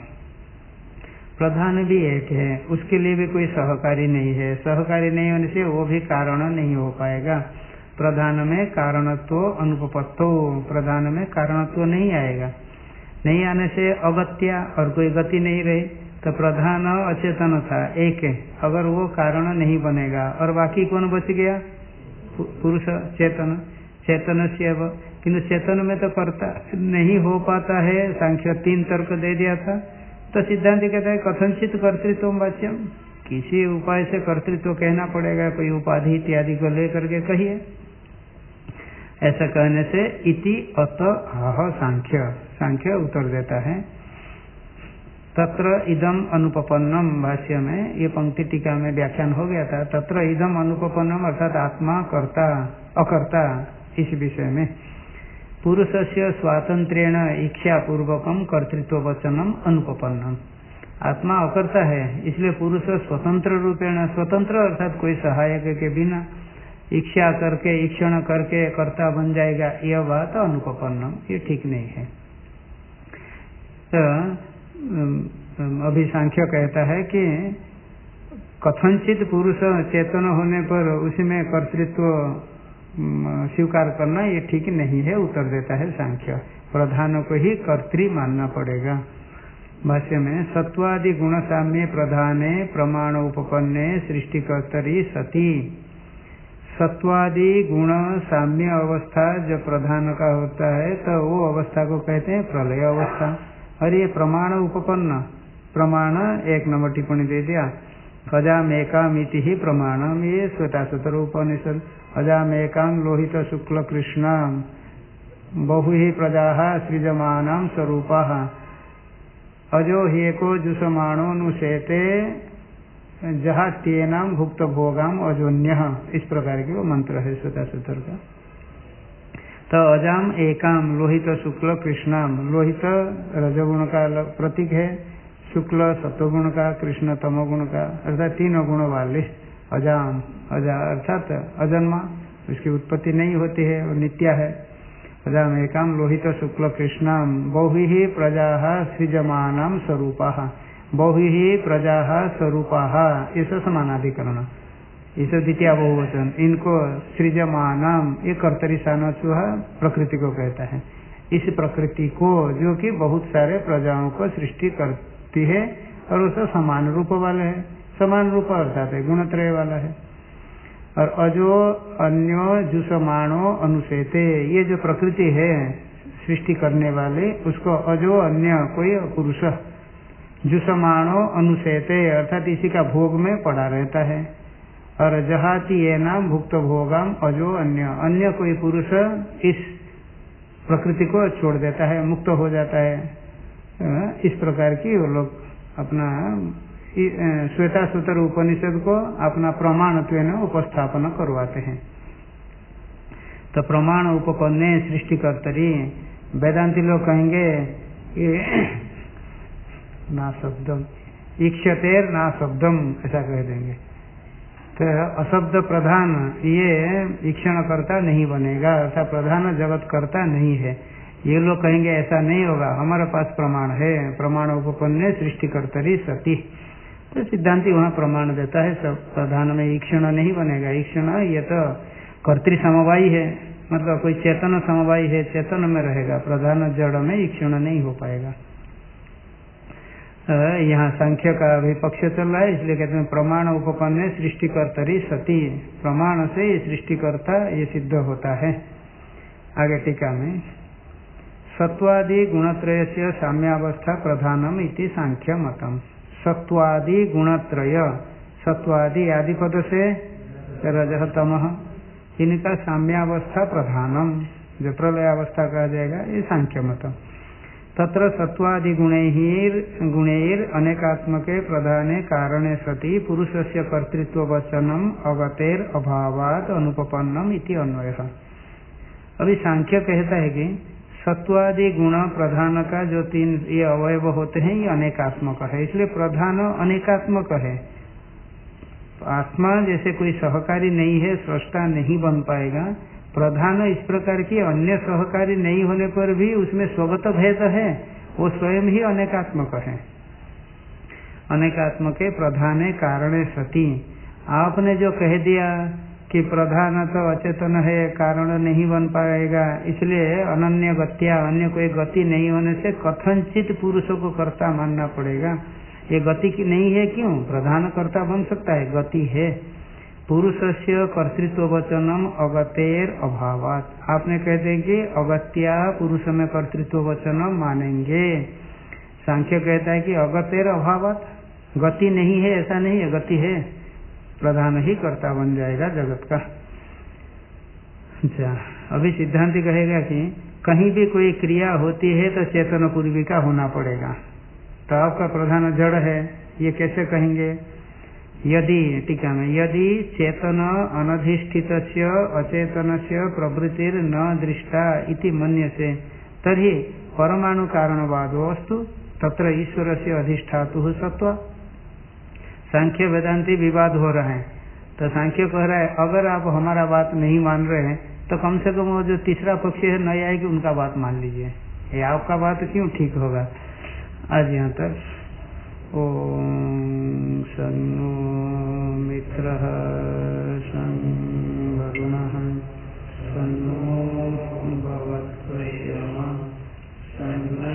Speaker 1: प्रधान भी एक है, उसके लिए भी कोई सहकारी नहीं है, सहकारी नहीं होने से वो भी कारण नहीं हो पाएगा। प्रधान में कारणत्व अनुपपत्तो, प्रधान में कारणत्व नहीं आएगा, नहीं आने से अगत्या और कोई गति नहीं रही। तो प्रधान अचेतन था एक है, अगर वो कारण नहीं बनेगा और बाकी कौन बच गया? पुरुष चेतन, चेतन से, किंतु चेतन में तो कर्ता नहीं हो पाता है। सांख्य तीन तर्क दे दिया था, तो सिद्धांत कहता है कथनचित कर्तृत्व वाच्यम, किसी उपाय से कर्तृत्व कहना पड़ेगा, कोई उपाधि इत्यादि को लेकर के कहिए। ऐसा कहने से इति अत आह सांख्य, सांख्य उत्तर देता है। तत्र इदम अनुपपन्नम, भाष्य में ये पंक्ति टीका में व्याख्यान हो गया था। तत्र इदम अनुपपन्नम अर्थात आत्मा कर्ता अकर्ता, इस विषय में पुरुषस्य स्वातंत्र्येण इच्छा पूर्वकम कर्तृत्व वचनम अनुपपन्नम। आत्मा अकर्ता है, इसलिए पुरुष स्वतंत्र रूपेण, स्वतंत्र अर्थात कोई सहायक के बिना इच्छा करके ईक्षण करके कर्ता बन जाएगा, यह बात अनुपपन्नम, ये ठीक नहीं है। तो अभी सांख्य कहता है कि कथनचित पुरुष चेतन होने पर उसमें कर्तृत्व स्वीकार करना ये ठीक नहीं है, उत्तर देता है सांख्य। प्रधान को ही कर्त्री मानना पड़ेगा। भाष्य में सत्वादि गुण साम्य प्रधाने प्रमाण उपपन्ने सृष्टिकर्तरी सती। सत्वादि गुण साम्य अवस्था जब प्रधान का होता है तो वो अवस्था को कहते हैं प्रलय अवस्था। और ये प्रमाण उपपन्न, प्रमाण एक नंबर टिप्पणी दे दिया, अजामेकामिति ही प्रमाणम, ये श्वेताश्वतर उपनिषद। अजामेकाम लोहित शुक्ल कृष्णाम बहु ही प्रजा सृजमानाम स्वरूपा अजो हेको जुषमाणोनुशेते जहात्येनाम भुक्त भोगाम अजोन्य, इस प्रकार के वो मंत्र है श्वेताश्वतर का। तो अजाम एकाम लोहित शुक्ल कृष्णाम, लोहित रजगुण का प्रतीक है, शुक्ल सत्वगुण का, कृष्ण तमोगुण का, अर्थात तीनों गुण वाले अजाम, अजा अर्थात अजन्मा, उसकी उत्पत्ति नहीं होती है, वो नित्य है। अजाम एकाम लोहित शुक्ल कृष्णाम बहु ही प्रजा सृजमानाम स्वरूपा, बहु ही प्रजा स्वरूपा, ये समानाधिकरण, इसे द्वितीय बहुवचन, इनको सृजमानाम, ये कर्तरी सानचुह प्रकृति को कहता है। इस प्रकृति को जो कि बहुत सारे प्रजाओं को सृष्टि करती है और उसे समान रूप वाले है, समान रूप अर्थात है गुणत्रय वाला है। और अजो अन्यो जुषमाणो अनुशेते, ये जो प्रकृति है सृष्टि करने वाले, उसको अजो अन्य कोई पुरुष जुषमाणो अनुशेते अर्थात इसी का भोग में पड़ा रहता है। और जहाती ये नाम भुक्त भोगाम अजो अन्य, अन्य कोई पुरुष इस प्रकृति को छोड़ देता है, मुक्त हो जाता है। इस प्रकार की वो लोग अपना श्वेताश्वतर उपनिषद को अपना प्रमाणत्व में उपस्थापन करवाते हैं। तो प्रमाण उपपन्ने सृष्टिकर्तरी, वेदांती लोग कहेंगे ये ना शब्दम ईक्षतेर ना शब्दम, ऐसा कह देंगे। तो अशब्द प्रधान ये ईक्षण करता नहीं बनेगा, अर्थात प्रधान जगत करता नहीं है। ये लोग कहेंगे ऐसा नहीं होगा, हमारे पास प्रमाण है, प्रमाण उपपन्ने सृष्टिकर्तरी सती। तो सिद्धांति वहाँ प्रमाण देता है, सब प्रधान में ईक्षण नहीं बनेगा। ईक्षण ये तो कर्तृ समवायी है, मतलब कोई चेतन समवायी है, चेतन में रहेगा, प्रधान जड़ में ईक्षण नहीं हो पाएगा। यहाँ संख्य का भी पक्ष चल रहा है, इसलिए कहते हैं प्रमाण उपपन्ने सृष्टिकर्तरी सती, प्रमाण से ये सृष्टिकर्ता ये सिद्ध होता है। आगे टीका में सत्वादि गुणत्रय से साम्यावस्था प्रधानम इति सांख्य मतम। सत्वादि गुणत्रय, सत्वादि आदि पद से रजः तमः, इनका साम्यावस्था प्रधानम, जो प्रलयावस्था कहा जाएगा, ये सांख्य मत। तत्र सत्वादि गुणैर गुणैर अनेकात्मके प्रधाने कारणे सति पुरुषस्य कर्तृत्व वचनम अगतेर अभावात अनुपपन्नम इति अन्वयः। अभी सांख्य कहता है कि सत्वादि गुण प्रधान का जो तीन ये अवयव होते हैं ये अनेकात्मक है, इसलिए प्रधान अनेकात्मक है। आत्मा जैसे कोई सहकारी नहीं है, सृष्टा नहीं बन पाएगा। प्रधान इस प्रकार की अन्य सहकारी नहीं होने पर भी उसमें स्वगत भेद है, वो स्वयं ही अनेकात्मक है। अनेकात्मके प्रधाने कारणे सती, आपने जो कह दिया कि प्रधान तो अचेतन है, कारण नहीं बन पाएगा, इसलिए अनन्य गत्या, अन्य कोई गति नहीं होने से कथनचित पुरुषों को कर्ता मानना पड़ेगा। ये गति की नहीं है, क्यों? प्रधान कर्ता बन सकता है, गति है। पुरुषस्य कर्तृत्व वचनम अगतेर अभावात, आपने कहते कि अगत्या पुरुष में कर्तृत्व वचनम मानेंगे। सांख्य कहता है कि अगतेर अभावात, गति नहीं है ऐसा नहीं है, गति है, प्रधान ही कर्ता बन जाएगा जगत का। अच्छा, अभी सिद्धांत कहेगा कि कहीं भी कोई क्रिया होती है तो चेतन पूर्वी का होना पड़ेगा। तो आपका प्रधान जड़ है, ये कैसे कहेंगे? यदि टीका में यदि चेतन अनधिष्ठित अचेतन से प्रवृत्तिर न दृष्टा इति मन्यसे तर्हि परमाणु कारणवाद वस्तु तत्र ईश्वर से अधिष्ठातु सत्व। सांख्य वेदांति विवाद हो रहा है, तो सांख्य कह रहा है अगर आप हमारा बात नहीं मान रहे हैं तो कम से कम वो जो तीसरा पक्ष है नया है कि उनका बात मान लीजिए, ये आपका बात क्यों ठीक होगा। आज यहाँ तक। ओम सन्नो मित्रः सं वरुणः सन्नो भवत्वयः सन्नो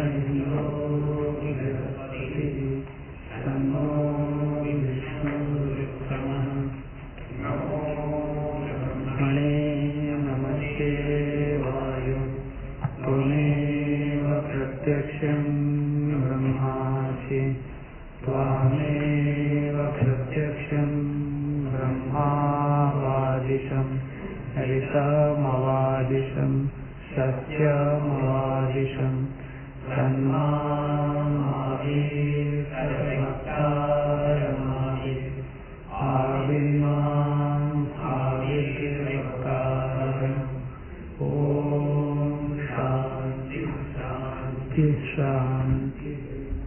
Speaker 1: बृहस्पतिः सन्नो विष्णुरुक्रमः नमो ब्रह्मणे नमस्ते वायु त्वमेव प्रत्यक्षं ब्रह्मासि त्वामेव प्रत्यक्षं ब्रह्मावादिशं ऋतमवादिशं सत्यमवादिशं तन्मामाविर्भक्तारमावि आविर्माम् आविर्भक्तारम्। ॐ शान्ति शान्ति शान्ति।